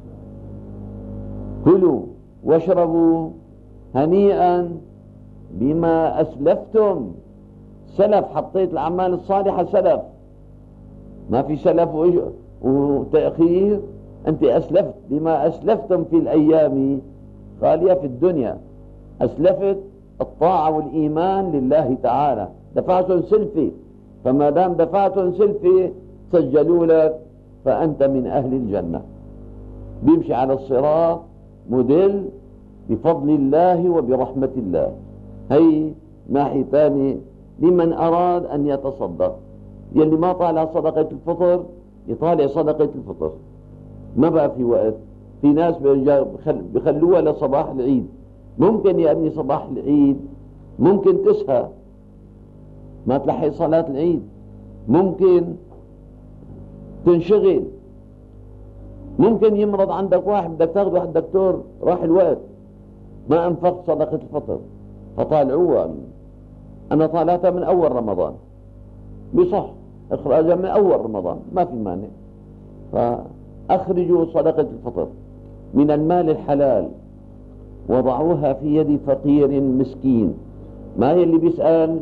[SPEAKER 1] كلوا واشربوا هنيئا بما أسلفتم. سلف، حطيت الأعمال الصالحة سلف، ما في سلف وتأخير. أنت أسلفت بما أسلفتم في الأيام خالية في الدنيا، أسلفت الطاعة والإيمان لله تعالى، دفعتم سلفي، فما دام دفعتم سلفي سجلوا لك فأنت من أهل الجنة. بيمشي على الصراط مدل بفضل الله وبرحمة الله. هي ناحية ثانية لمن أراد أن يتصدق. يلي ما طالع صدقة الفطر يطالع صدقة الفطر، ما بقى في وقت. في ناس بيخلوها لصباح العيد. ممكن يا ابني صباح العيد ممكن تسهى ما تلحق صلاة العيد، ممكن تنشغل، ممكن يمرض عندك واحد بدك تاخده عند الدكتور، راح الوقت ما أنفقت صدقة الفطر، فطالعوها أنا طالعتها من أول رمضان بصح إخراجها من أول رمضان ما في مانع. فأخرجوا صدقة الفطر من المال الحلال وضعوها في يد فقير مسكين. ما هي اللي بيسأل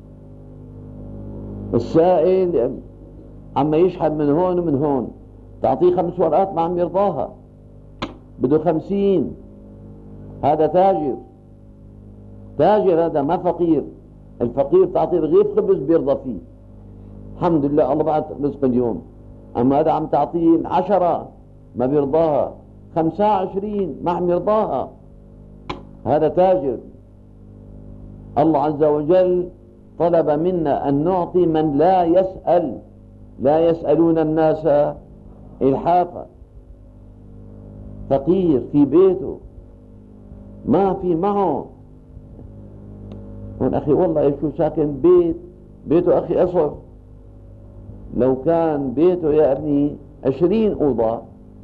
[SPEAKER 1] السائل عما يشحن من هون ومن هون، تعطيه 5 ورقات ما عم يرضاها، بده 50. هذا تاجر، تاجر هذا ما فقير. الفقير تعطيه رغيف خبز بيرضى فيه، الحمد لله الله بعت رزق اليوم. أما هذا عم تعطيه 10 ما بيرضاها، 25 ما عم يرضاها، هذا تاجر. الله عز وجل طلب منا أن نعطي من لا يسأل، لا يسألون الناس إلحافا. فقير في بيته ما في معه هون أخي والله شو ساكن بيته أخي أصف، لو كان بيته يا ابني 20 أوضة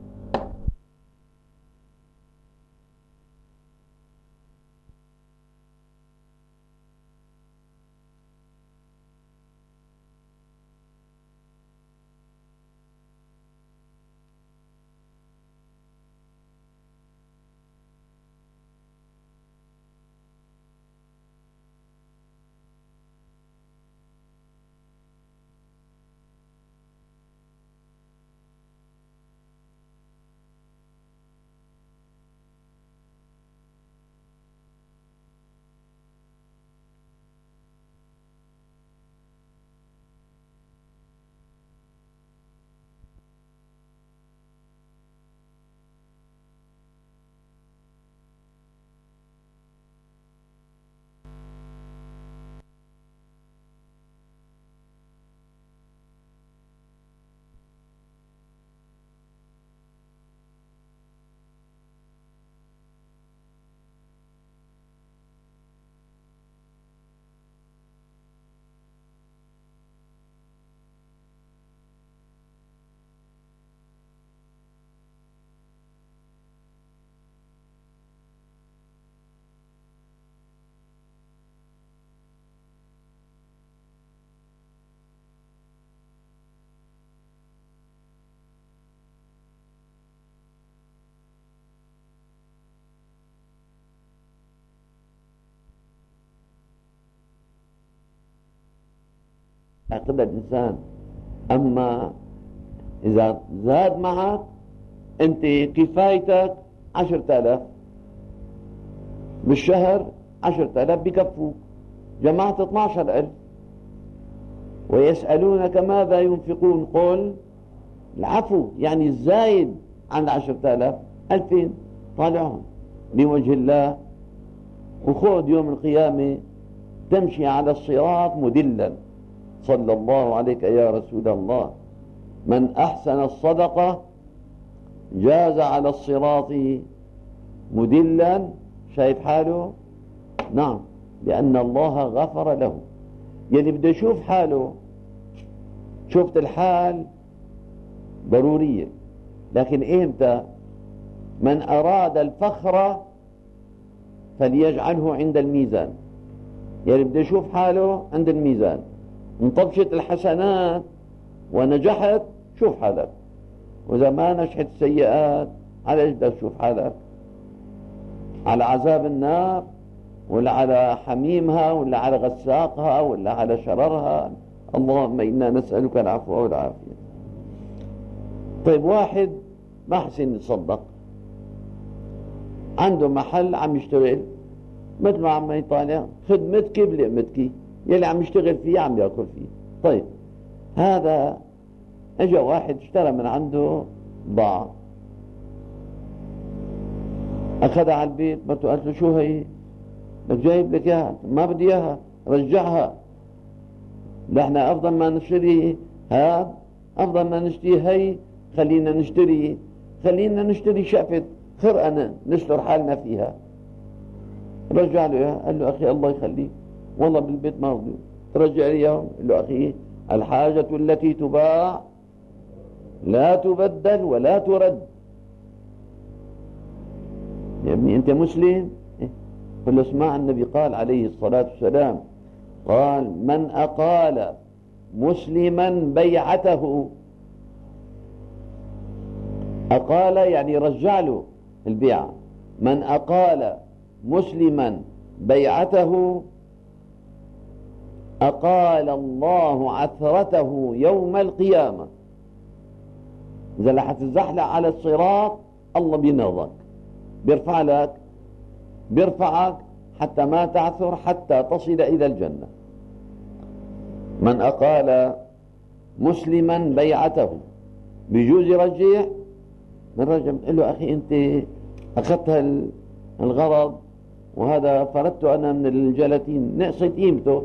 [SPEAKER 1] يعقد الإنسان. أما إذا زاد معك أنت كفايتك 10,000 بالشهر، 10,000 بكفوك، جمعت 12,000. ويسألونك ماذا ينفقون قل العفو، يعني الزايد عن 10,000 2000 طالعهم لوجه الله. وخذ يوم القيامة تمشي على الصراط مدلا. صلى الله عليك يا رسول الله. من أحسن الصدقة جاز على الصراط مدلا. شايف حاله؟ نعم، لأن الله غفر له. يلي بده يشوف حاله، شفت الحال ضرورية، لكن إمتى؟ من أراد الفخر فليجعله عند الميزان. يلي بده يشوف حاله عند الميزان، انطبشت الحسنات ونجحت شوف حالك، وإذا ما نجحت السيئات على ايش بدك تشوف حالك؟ على عذاب النار، ولا على حميمها، ولا على غساقها، ولا على شررها؟ اللهم إنا نسألك العفو والعافية. طيب واحد ما حسن يتصدق، عنده محل عم يشتغل مثل ما عم يطالع خدمتك بلقمتك، يلي عم يشتغل فيه عم يأكل فيه. طيب هذا اجا واحد اشترى من عنده ضاع، اخذها على البيت، مرته قالت له شو هي؟ لك جايب لك اياها. ما بدي اياها، رجعها. نحن افضل ما نشتري هذا، افضل ما نشتري هي، خلينا نشتري شقفة خرقنا نستر حالنا فيها. رجع له اياها، قال له اخي الله يخليك والله بالبيت ما رضي. رجع لي اياهم، قال له اخي الحاجة التي تباع لا تبدل ولا ترد. يا ابني انت مسلم؟ قل له اسمع، النبي قال عليه الصلاة والسلام قال من أقال مسلما بيعته، أقال يعني رجع له البيعة، من أقال مسلما بيعته أقال الله عثرته يوم القيامة. إذا رح تتزحلق على الصراط الله بينهضك، بيرفعك حتى ما تعثر، حتى تصل إلى الجنة. من أقال مسلما بيعته، بيجوز يرجع من رجع، قل له أخي أنت أخذت الغرض وهذا فردته أنا من الجلاتين، نقصت قيمته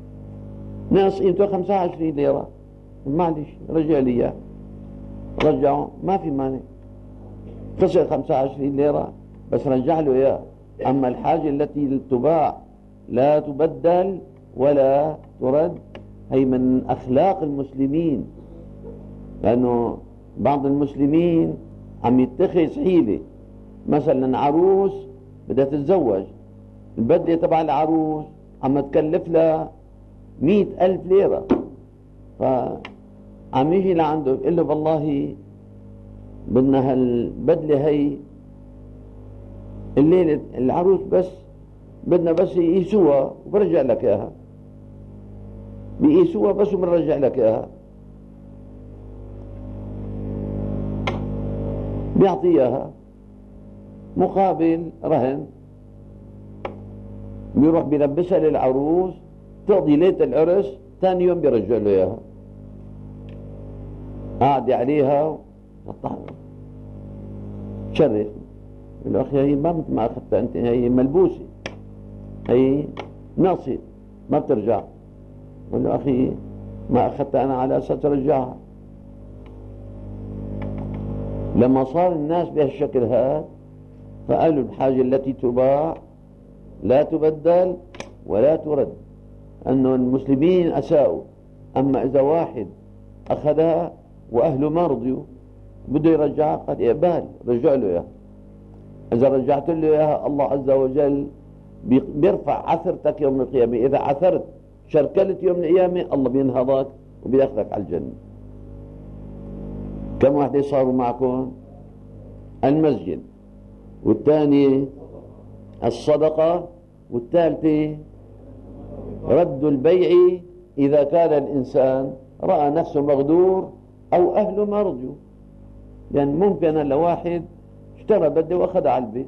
[SPEAKER 1] 25 ليرة، معلش رجع لي إياه، رجعه ما في مانع، خسر 25 ليرة بس رجع له إياه. أما الحاجة التي تباع لا تبدل ولا ترد، هي من أخلاق المسلمين، لأنه بعض المسلمين عم يتخذ حيلة. مثلا عروس بدها تتزوج، البدلة تبع العروس عم تكلف لها 100,000 ليرة، فعم يجي لعنده يقول له والله بدنا هالبدلة هي الليلة العروس بس بدنا بس يقيسوها وبرجع لك اياها، بيقيسوها بس وبنرجع لك اياها، بيعطيها مقابل رهن، بيروح بيلبسها للعروس تقضي ليلة العرس، ثاني يوم بيرجع له اياها، قاعد عليها شرف. يقول له أخي هي ما مثل ما أخذتها أنت، هي ملبوسة، هي ناقصة ما بترجع. يقول له أخي ما أخذتها أنا على أساس ترجعها. لما صار الناس بهالشكل هذا فقالوا الحاجة التي تباع لا تبدل ولا ترد، أنه المسلمين أساءوا. أما إذا واحد أخذها وأهله ما رضيوا بده يرجعها، قال إقبال رجع له إياها. إذا رجعت له إياها الله عز وجل بيرفع عثرتك يوم القيامة. إذا عثرت شركلت يوم القيامة الله بينهضك وبيأخذك على الجنة. كم واحدة صاروا معكم؟ المسجد، والثانية الصدقة، والثالثة رد البيع إذا كان الإنسان رأى نفسه مغدور أو أهله ما رضيوا. يعني ممكن لواحد اشترى بدله وأخذ على البيت،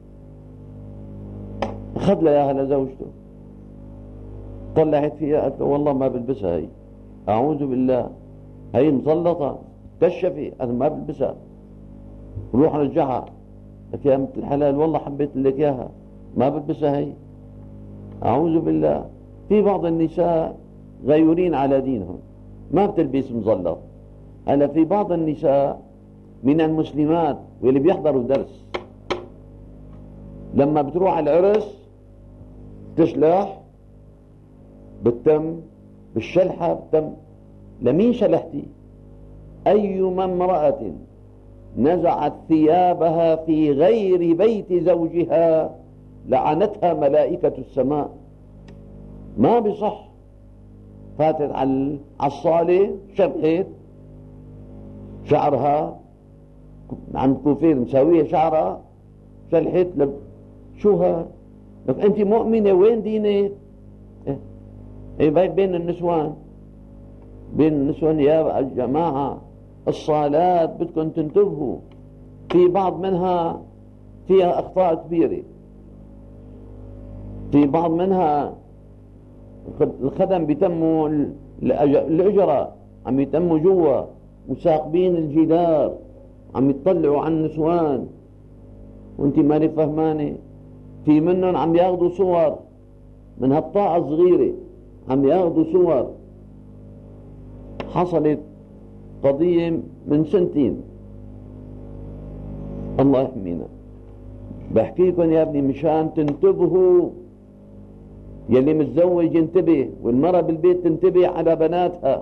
[SPEAKER 1] أخذ لها إياها لزوجته، طلعت فيها قالت له والله ما بلبسها، هي أعوذ بالله، هي مزلطة كشفي أنا ما بلبسها، روح رجعها. قالت يا بنت الحلال والله حبيت لك إياها ما بلبسها، هي أعوذ بالله. في بعض النساء غيورين على دينهم ما بتلبس مزلط. هلا في بعض النساء من المسلمات واللي بيحضروا درس لما بتروح على العرس تشلح بالتم بالشلحة بالتم. لمين شلحتي؟ أيما امرأة نزعت ثيابها في غير بيت زوجها لعنتها ملائكة السماء. ما بصح. فاتت على الصالة شلحت شعرها عند كوفير مساوية شعرها شلحت شو ها؟ لك أنت مؤمنة وين دينك؟ بين النسوان يا جماعة الصالات بدكم تنتبهوا، في بعض منها فيها أخطاء كبيرة، في بعض منها الخدم بيتموا الأجرة عم يتموا جوا وساقبين الجدار عم يطلعوا عن النسوان وانت مالك فهمانة. في منهم عم ياخذوا صور من هالطاقة الصغيرة، عم ياخذوا صور. حصلت قضية من 2 سنين الله يحمينا. بحكي لكم يا ابني مشان تنتبهوا، يلي متزوج ينتبه والمرأة بالبيت تنتبه على بناتها.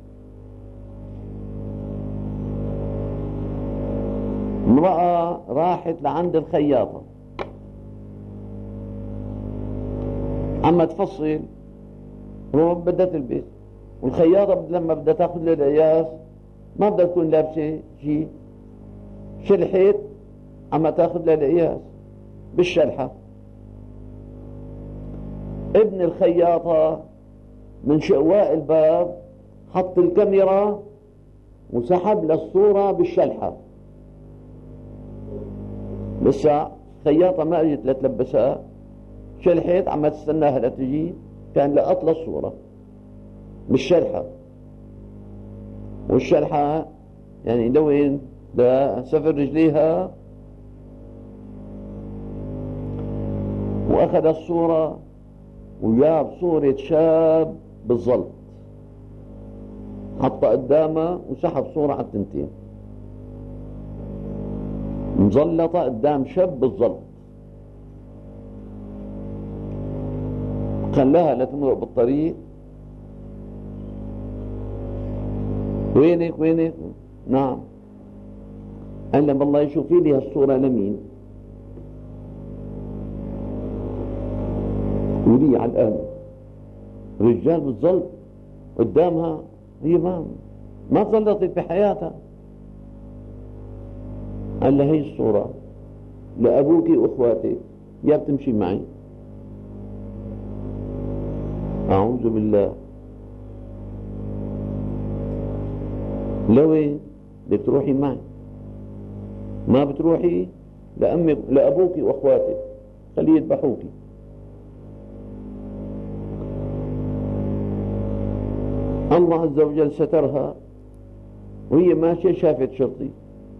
[SPEAKER 1] امرأة راحت لعند الخياطة عم تفصل روح بدها تلبس. والخياطة لما بدها تاخذ للقياس ما بدها تكون لابسة شيء، شلحت عم تاخذ للقياس بالشلحة. ابن الخياطة من شقواء الباب حط الكاميرا وسحب للصورة بالشلحة. لسه خياطة ما اجت لتلبسها، شلحت عم تستناها لتجي، كان لقط للصورة بالشلحة. والشلحة يعني لوين لسفر رجليها، واخذ الصورة وجاب صورة شاب بالظلط حطها قدامه وسحب صورة على التنتين مظلطة قدام شاب بالظلط. خلاها لتمرق بالطريق، وينك وينك؟ نعم. قال له والله شوفي لي هالصورة لمين؟ ولي على الآن رجال بالظلط قدامها، هي ما ظلطت بحياتها. قال لها هي الصورة لأبوك وأخواتك، يا بتمشي معي؟ أعوذ بالله. لوين بدك تروحي معي؟ ما بتروحي لأمك لأبوك وأخواتك، خليه يذبحوك. الله عز وجل سترها وهي ماشية شافت شرطي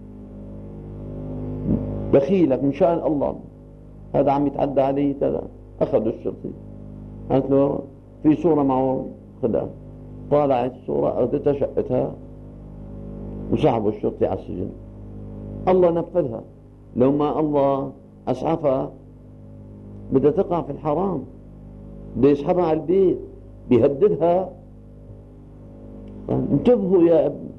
[SPEAKER 1] دخيلك من شأن الله، هذا عم يتعدى علي كذا. أخذوا الشرطي، قالت له في صورة معه، خدها. طالعت الصورة أخذتها شقتها وسحبوا الشرطي على السجن. الله نفذها. لو ما الله أسعفها بدها تقع في الحرام، بده يسحبها على البيت، بيهددها. انتبهوا يا ابني،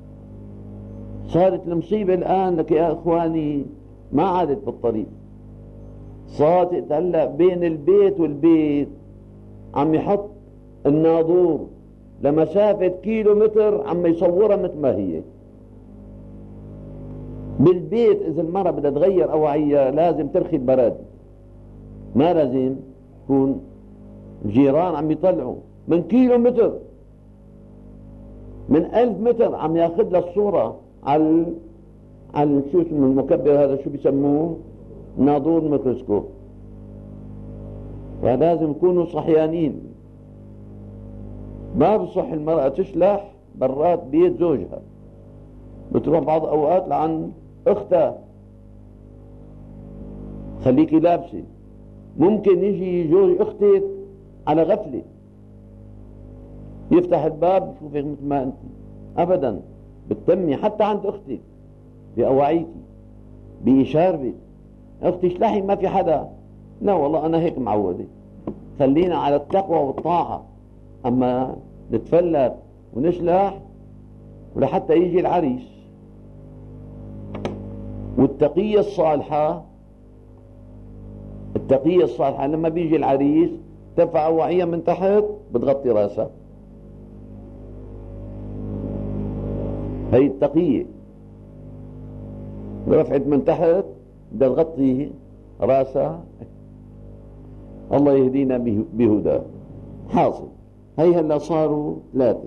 [SPEAKER 1] صارت المصيبة الآن لك يا إخواني، ما عادت بالطريق، صارت هلا بين البيت والبيت عم يحط الناظور لمسافة كيلومتر عم يصورها مثل ما هي. بالبيت إذا المرأة بدها تغير أوعية لازم ترخي البراد، ما لازم تكون جيران عم يطلعوا من كيلومتر، من 1000 متر عم ياخذ لها الصورة على شو اسمه المكبر هذا، شو بيسموه، ناظور ميكروسكوب. فلازم يكونوا صحيانين. ما بصح المرأة تشلح برات بيت زوجها، بتروح بعض أوقات لعن أختها، خليكي لابسة. ممكن يجي زوج أختك على غفلة يفتح الباب يشوفك مثل ما أنت، أبدا بتتمي حتى عند أختك بأواعيك بإشاربك، أختي اشلحي ما في حدا، لا والله أنا هيك معودة، خلينا على التقوى والطاعة. أما نتفلت ونشلح ولحتى يجي العريس. والتقية الصالحة، التقية الصالحة لما بيجي العريس ترفع أواعيها من تحت بتغطي راسها، هي التقية. رفعت من تحت بدها تغطي راسها. الله يهدينا بهداه. حاصل هي هلا صاروا 3: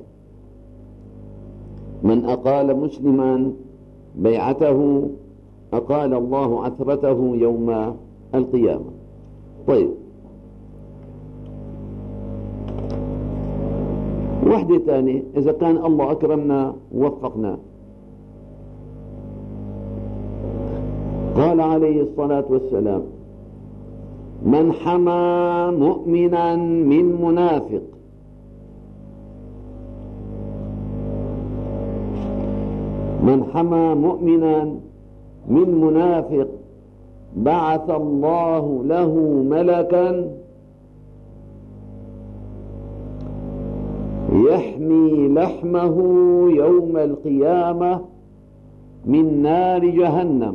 [SPEAKER 1] من أقال مسلما بيعته أقال الله عثرته يوم القيامة. طيب، وحدة ثانية، إذا كان الله أكرمنا ووفقنا، قال عليه الصلاة والسلام: من حمى مؤمنا من منافق من حمى مؤمنا من منافق بعث الله له ملكا يحمي لحمه يوم القيامة من نار جهنم.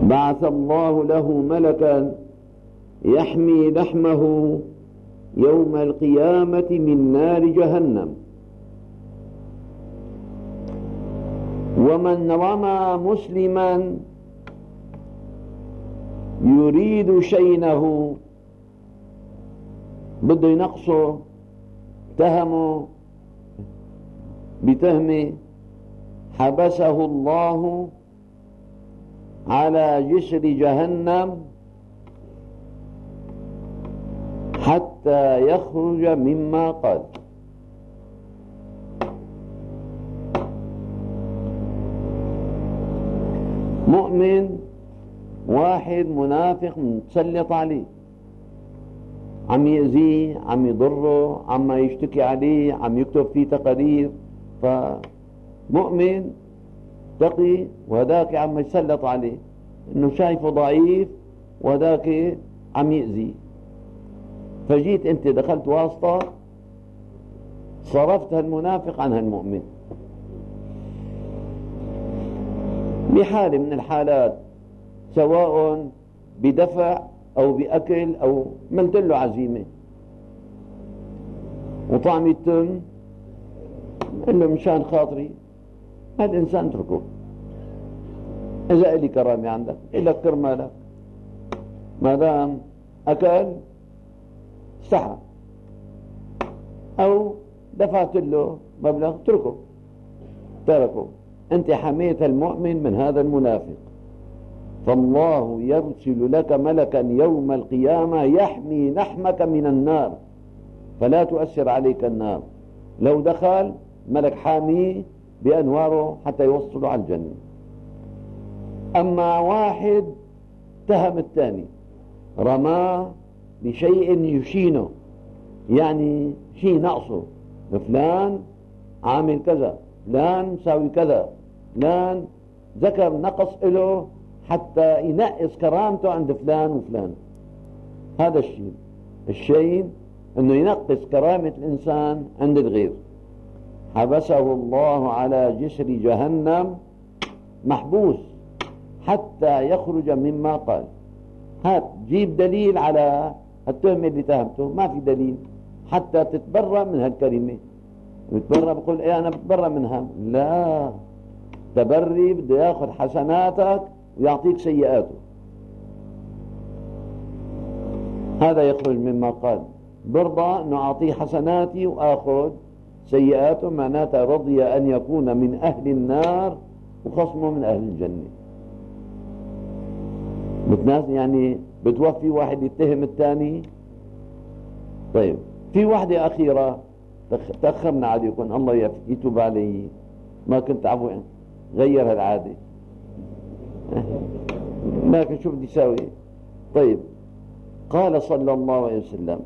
[SPEAKER 1] بعث الله له ملكا يحمي لحمه يوم القيامة من نار جهنم. ومن رمى مسلما يريد شينه، بده ينقصه، اتهمه بتهمه، حبسه الله على جسر جهنم حتى يخرج مما قال. مؤمن واحد منافق متسلط عليه، عم يأذيه، عم يضره، عم يشتكي عليه، عم يكتب فيه تقارير، فمؤمن تقي وهداك عم يسلط عليه انه شايفه ضعيف وهداك عم يأذيه، فجيت انت دخلت واسطة صرفت هالمنافق عن هالمؤمن بحال من الحالات، سواء بدفع او باكل او ملت له عزيمة وطعم التم، قال له مشان خاطري هالإنسان اتركه، إذا إلي كرامة عندك إلك كرمالك، ما دام أكل استحى أو دفعت له مبلغ تركه. أنت حميت المؤمن من هذا المنافق، فالله يرسل لك ملكا يوم القيامة يحمي لحمك من النار فلا تؤثر عليك النار، لو دخل ملك حاميه بأنواره حتى يوصلوا على الجنة. أما واحد اتهم الثاني، رماه بشيء يشينه، يعني شيء نقصه، فلان عامل كذا، فلان مساوي كذا، فلان ذكر نقص له حتى ينقص كرامته عند فلان وفلان، هذا الشيء انه ينقص كرامة الانسان عند الغير، حبسه الله على جسر جهنم محبوس حتى يخرج مما قال. هات جيب دليل على التهمة اللي تهمته، ما في دليل حتى تتبرأ من هالكلمة. بتبرأ بقول ايه انا بتبرأ منها، لا، تبري بده ياخذ حسناتك ويعطيك سيئاته، هذا يخرج مما قال. برضى انه اعطيه حسناتي واخذ سيئاته، معناتها رضي ان يكون من اهل النار وخصمه من اهل الجنة. يعني بتوفي واحد يتهم الثاني. طيب في واحدة اخيرة تأخرنا عليكم، الله يتوب علي، ما كنت عفوا غير هالعادة لكن شو بدي اساوي. طيب قال صلى الله عليه وسلم: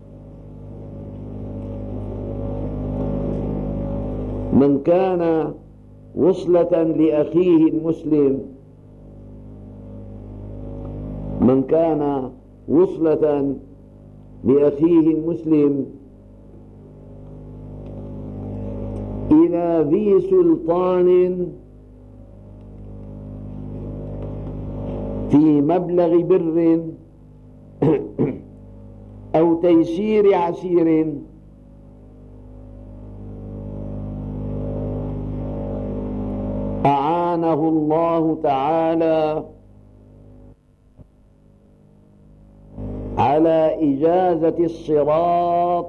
[SPEAKER 1] من كان وصلة لأخيه المسلم، من كان وصلة لأخيه المسلم إلى ذي سلطان في مبلغ بر أو تيسير عسير أعانه الله تعالى على إجازة الصراط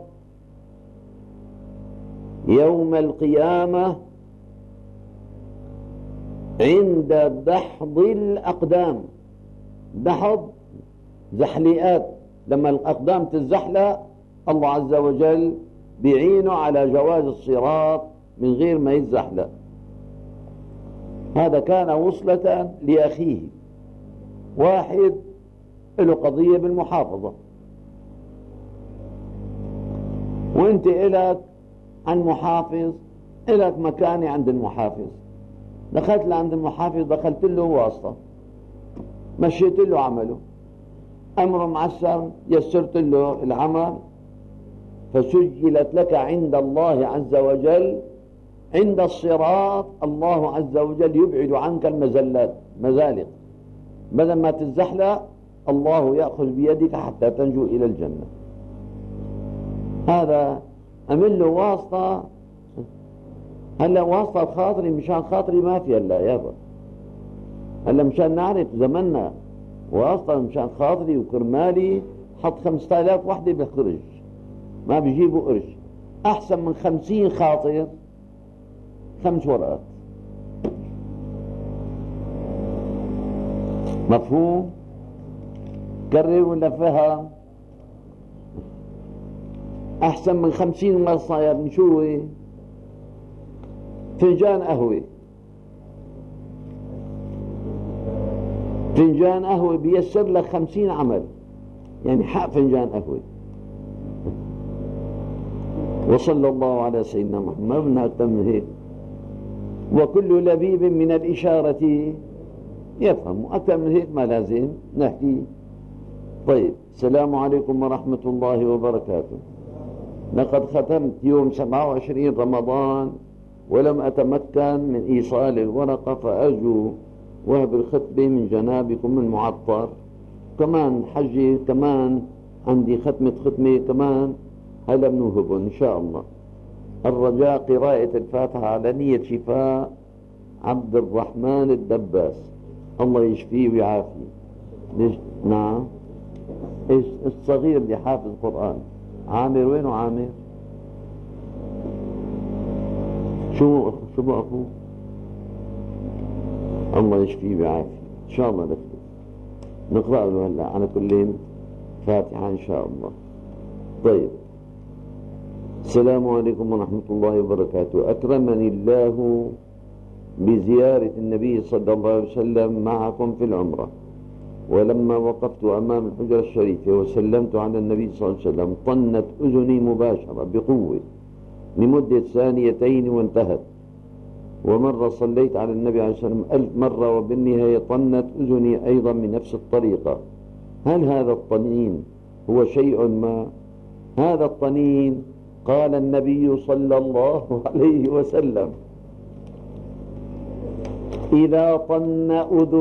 [SPEAKER 1] يوم القيامة عند دحض الأقدام. دحض زحليات، لما الأقدام تزحلق الله عز وجل بيعينه على جواز الصراط من غير ما يتزحلق. هذا كان وصلة لأخيه، واحد له قضية بالمحافظة وانت إلك عن محافظ، إلك مكانة عند المحافظ، دخلت لعند المحافظ، دخلت له واسطة، مشيت له عمله، أمر معسر يسرت له العمل، فسجلت لك عند الله عز وجل عند الصراط. الله عز وجل يبعد عنك المزلات، مزالق بدل ما تتزحلق الله يأخذ بيدك حتى تنجو إلى الجنة. هذا أمل له واسطة. هلا واسطة خاطري مشان خاطري ما في هلا يابا، هلا مشان نعرف زمننا واسطة مشان خاطري وكرمالي حط 5000 وحدة بالخرج ما بيجيبوا قرش، أحسن من 50 خاطر 5 ورقات. مفهوم؟ كرر ولا فهم؟ أحسن من 50 مصاير من شو؟ فنجان قهوة، فنجان قهوة بيسر لك 50 عمل، يعني حق فنجان قهوة. وصلى الله على سيدنا محمد. ما بدنا أكثر من هيك. وكل لبيب من الإشارة يفهم، أكثر من هيك ما لازم نحكي. طيب، السلام عليكم ورحمة الله وبركاته. لقد ختمت يوم 27 رمضان ولم أتمكن من إيصال الورقة، فأرجو وهب الختمة من جنابكم المعطر. كمان حجي كمان عندي ختمة كمان هلا بنوهبهم إن شاء الله. الرجاء قراءة الفاتحة على نية شفاء عبد الرحمن الدباس، الله يشفيه ويعافيه. نعم، الصغير اللي حافظ قرآن. عامر وينه عامر؟ شو أخوه؟ الله يشفيه ويعافيه إن شاء الله. نقرأ له هلا على كل فاتحة إن شاء الله. طيب، السلام عليكم ورحمة الله وبركاته. أكرمني الله بزيارة النبي صلى الله عليه وسلم معكم في العمرة، ولما وقفت أمام الحجرة الشريفة وسلمت على النبي صلى الله عليه وسلم طنت أذني مباشرة بقوة لمدة 2 ثانية وانتهت. ومرة صليت على النبي عليه الصلاة والسلام 1000 مرة وبالنهاية طنت أذني أيضا بنفس الطريقة. هل هذا الطنين هو شيء ما؟ هذا الطنين قال النبي صلى الله عليه وسلم: إذا طن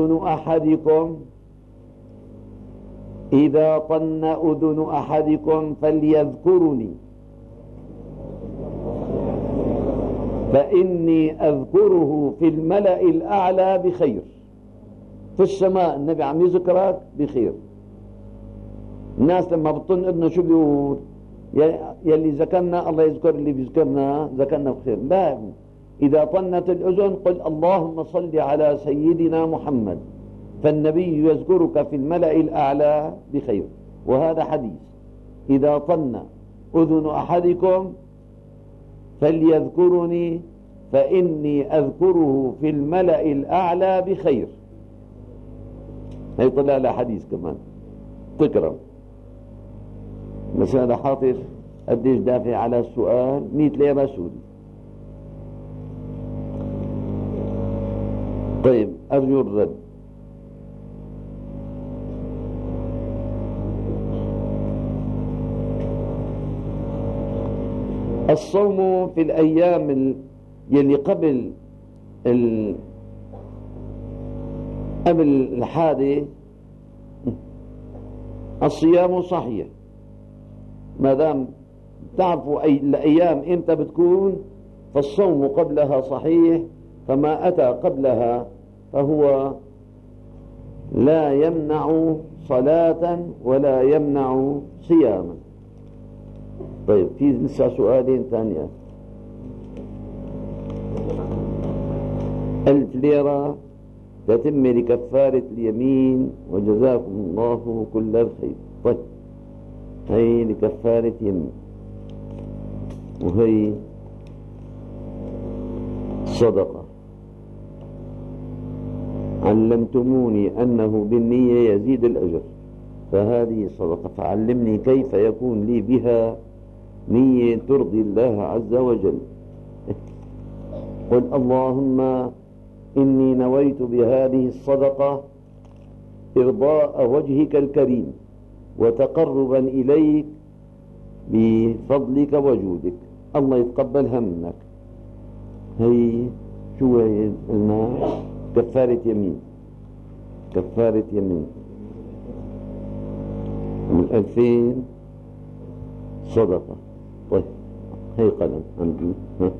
[SPEAKER 1] أذن أحدكم فليذكرني فإني أذكره في الملأ الأعلى بخير. في السماء النبي عم يذكرك بخير. الناس لما بتطن ابنه شو بيقول؟ يلي ذكرنا الله يذكر اللي بيذكرنا ذكرنا بخير. لا، إذا طنت الأذن قل اللهم صل على سيدنا محمد، فالنبي يذكرك في الملأ الأعلى بخير. وهذا حديث: إذا طن أذن أحدكم فليذكرني فإني أذكره في الملأ الأعلى بخير. هي طلع لها حديث كمان تكرم. بس هذا حاطط قديش دافع على السؤال؟ 100 ليرة سوري. طيب، أرجو الرد. الصوم في الأيام يلي قبل الحادث الصيام صحيح ما دام تعرفوا الأيام إمتى بتكون، فالصوم قبلها صحيح، فما أتى قبلها فهو لا يمنع صلاة ولا يمنع صياما. طيب، في لسه سؤالين ثانية. 1000 ليرة تتم لكفارة اليمين وجزاكم الله كل الخير. طيب، هي لكفارة يمين وهي صدقة. علمتموني أنه بالنية يزيد الأجر، فهذه صدقة، فعلمني كيف يكون لي بها نية ترضي الله عز وجل. قل اللهم إني نويت بهذه الصدقة إرضاء وجهك الكريم وتقربا إليك بفضلك وجودك. الله يتقبلها منك. هي شو هي؟ قلنا كفارة يمين. كفارة يمين، وال2000 صدقة. طيب هي قلم عندي،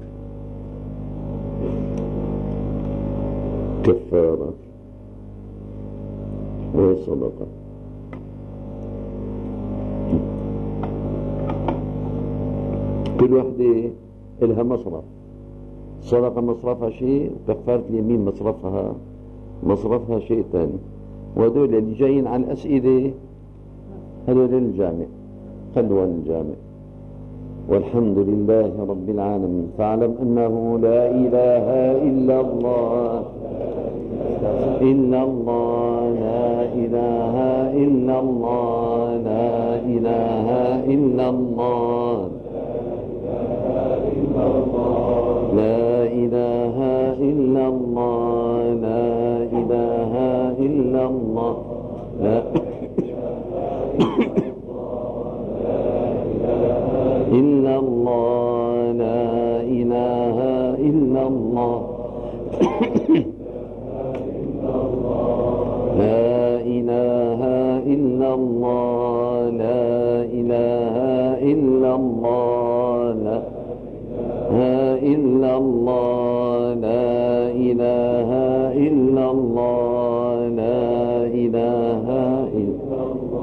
[SPEAKER 1] كفارة وصدقة. كل وحدة لها مصرف. صدقة مصرفها شيء، وكفارة اليمين مصرفها شيء ثاني. وهذول اللي جايين على الأسئلة هذول الجامع، خلوا الجامع. والحمد لله رب العالمين. فاعلم أنه لا إله إلا الله، إلا الله، لا إله إلا الله، لا إله إلا الله، لا إله إلا الله، لا إله إلا الله، لا إلا الله، لا إله إلا الله، لا إله إلا الله، لا إله إلا الله، لا إلا الله، لا إله إلا الله، لا إله إلا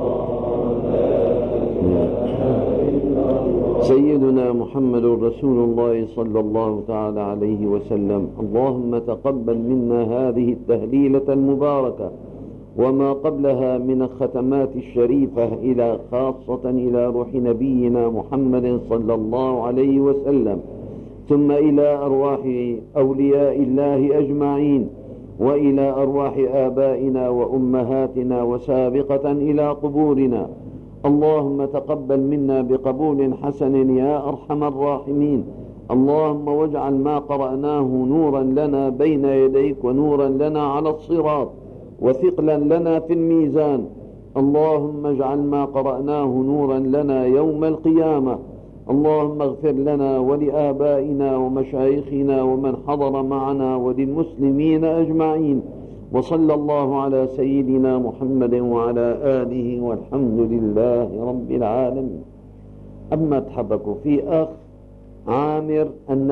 [SPEAKER 1] الله. سيدنا محمد رسول الله صلى الله تعالى عليه وسلم. اللهم تقبل منا هذه التهليلة المباركة وما قبلها من الختمات الشريفة، إلى خاصة إلى روح نبينا محمد صلى الله عليه وسلم، ثم إلى أرواح أولياء الله أجمعين، وإلى أرواح آبائنا وأمهاتنا، وسابقة إلى قبورنا. اللهم تقبل منا بقبول حسن يا أرحم الراحمين. اللهم واجعل ما قرأناه نورا لنا بين يديك، ونورا لنا على الصراط، وثقلا لنا في الميزان. اللهم اجعل ما قرأناه نورا لنا يوم القيامة. اللهم اغفر لنا ولآبائنا ومشايخنا ومن حضر معنا وللمسلمين أجمعين. وصلى الله على سيدنا محمد وعلى آله، والحمد لله رب العالمين. أما تحبكوا في أخ عامر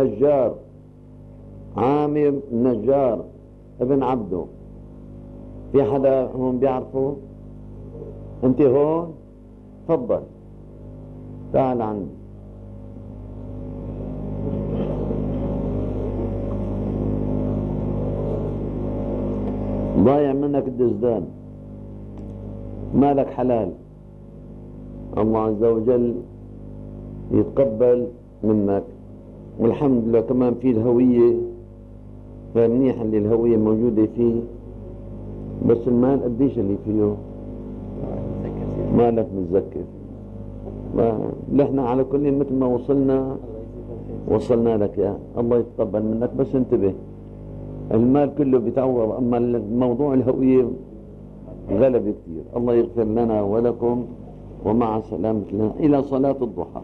[SPEAKER 1] النجار ابن عبده، في حدا هون بيعرفه؟ انت هون؟ تفضل تعال عندي. ضايع منك الدزدان، مالك حلال. الله عز وجل يتقبل منك، والحمد لله. كمان في الهوية، فمنيح اللي الهوية موجودة فيه، بس المال قديش اللي فيه؟ مالك متذكر. نحن على كل مثل ما وصلنا لك يا الله يتقبل منك. بس انتبه، المال كله بيتعوض، أما الموضوع الهوية غلب كثير. الله يغفر لنا ولكم، ومع سلامتنا إلى صلاة الضحى.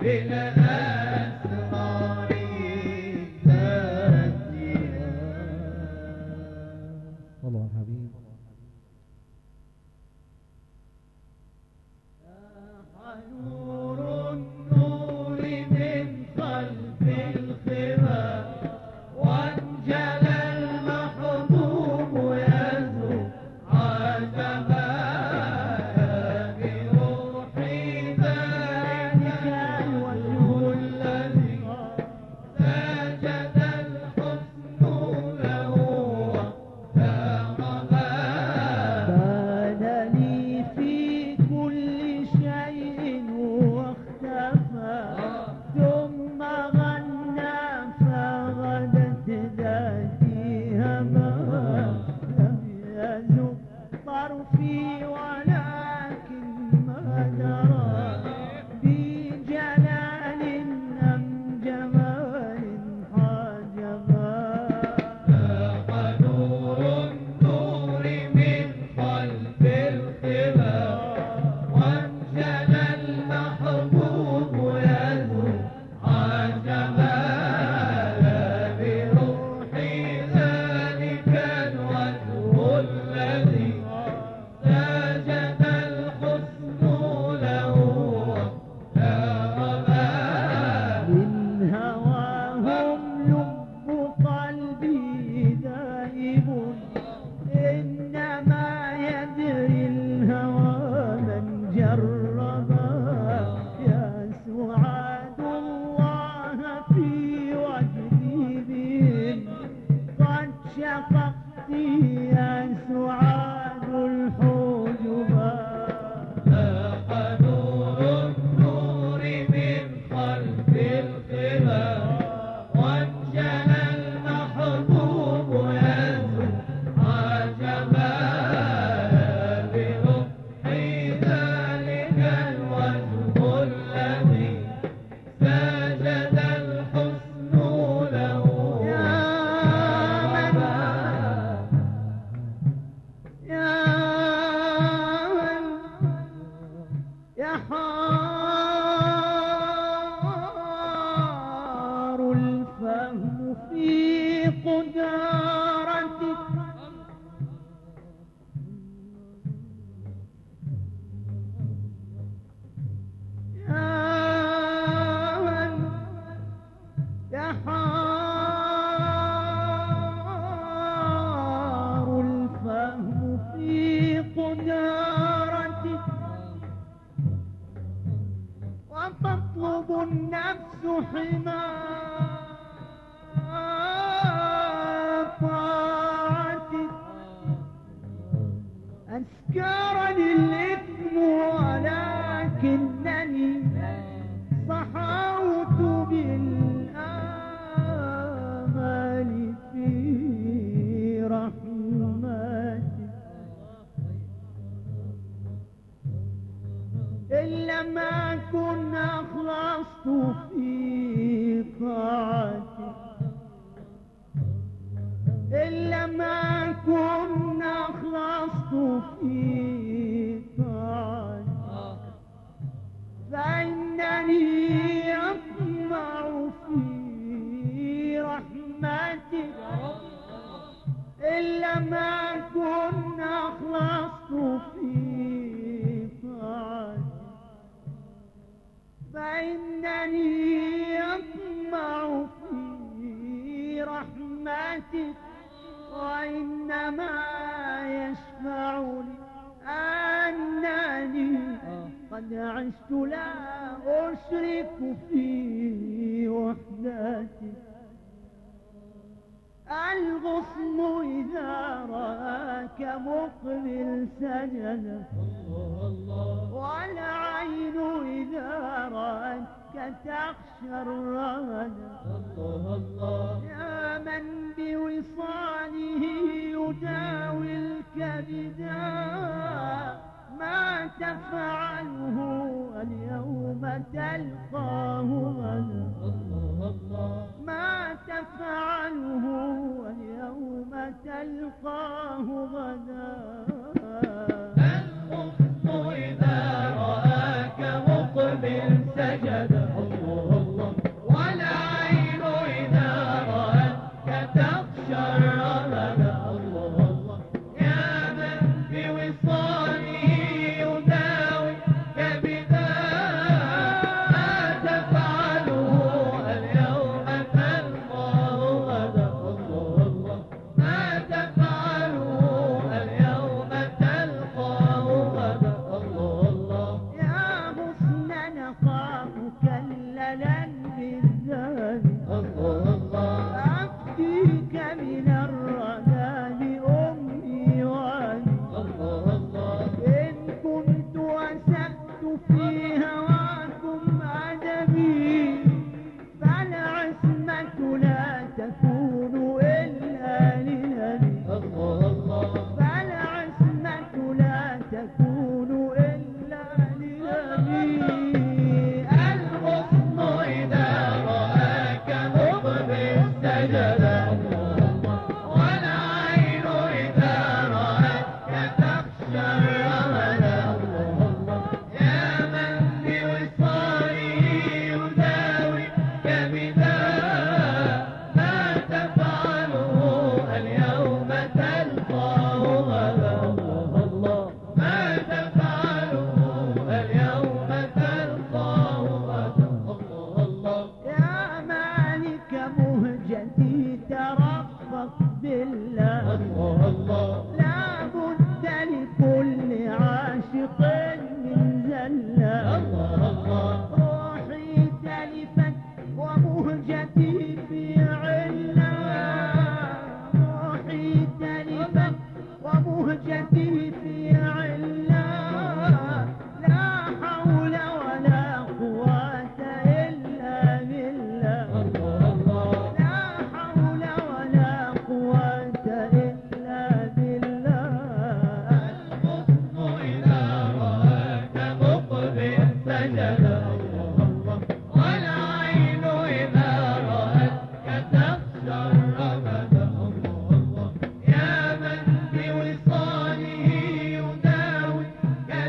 [SPEAKER 2] الحسن إذا رآك مقبل سجد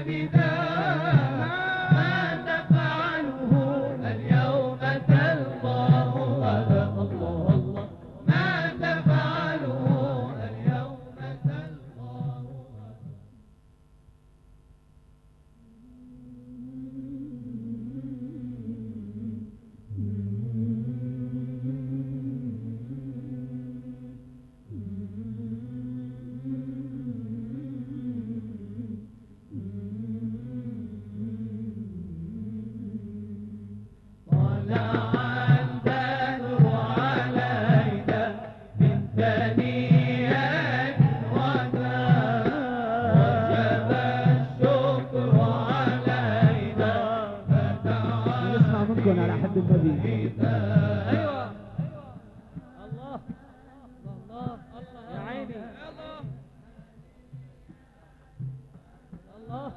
[SPEAKER 2] على حب النبي.
[SPEAKER 3] ايوه الله الله يا عيني الله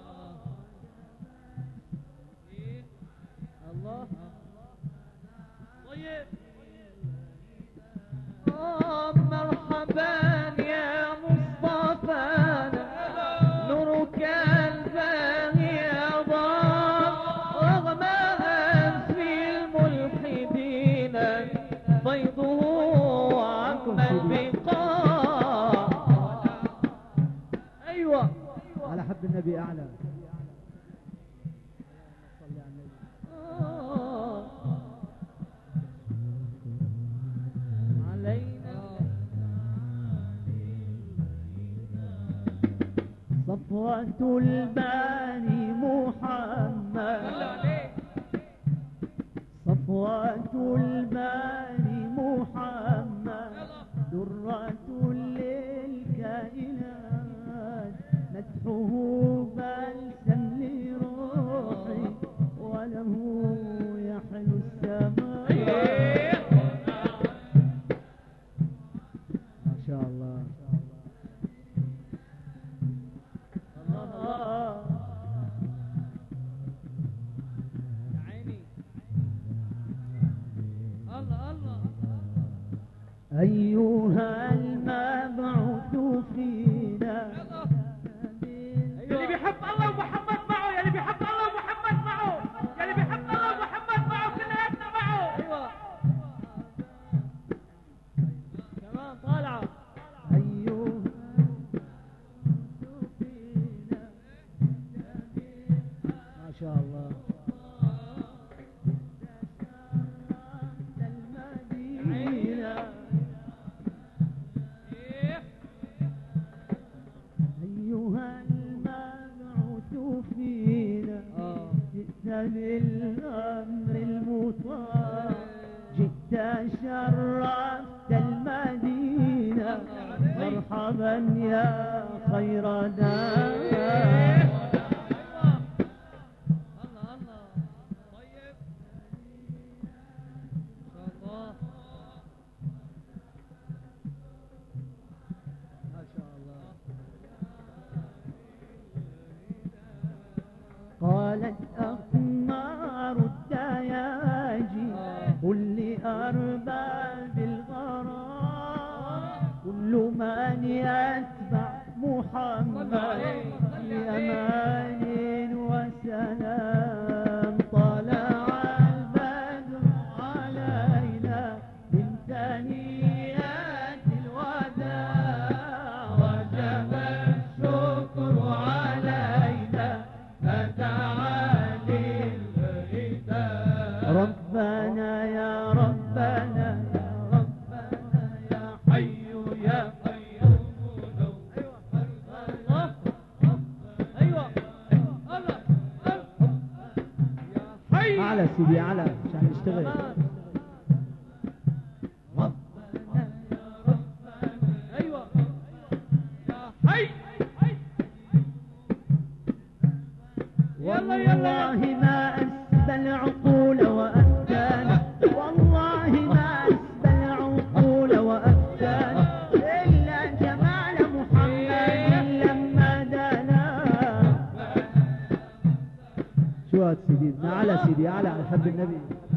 [SPEAKER 3] الله طيب. مرحبا يا مصطفانا نورك الباهي أضاء رغم أنف الملحدين فيضه عم البقاع. أيوة
[SPEAKER 2] على حب النبي أعلى. صفوة الباني محمد صفوة الباني محمد درة للكائنات مدحه بلسم لروحي وله يحلو السماء. ما شاء الله أيها المبعوث فينا.
[SPEAKER 3] اللي بيحب الله ومحمد معه، يلي بيحب الله ومحمد معه، يلي بيحب الله ومحمد معه كلياتنا معه. ايوه كمان طالعه.
[SPEAKER 2] أيها فينا ما شاء الله. بالأمر المطاع جئت شرفت المدينة مرحبا يا خير دار. قالت أخمار الدياجي قل لأرباب الغرام كل من يتبع محمد في أمان وسلام. طلع البدر علينا من ثنيات الوداع وجب الشكر علينا فتعالي الهداء. ربنا يا ربنا يا ربنا يا حي يا قيوم
[SPEAKER 3] الله ايوه الله يا حي.
[SPEAKER 2] على سيدي على عشان نشتغل.
[SPEAKER 3] ربنا يا ربنا ايوه يا حي.
[SPEAKER 2] والله ما أسبى العقول وأفتانا والله ما أسبى العقول وأفتانا إلا جمال محمد لما دنا. شو هاد سيدي على سيدي على حب النبي.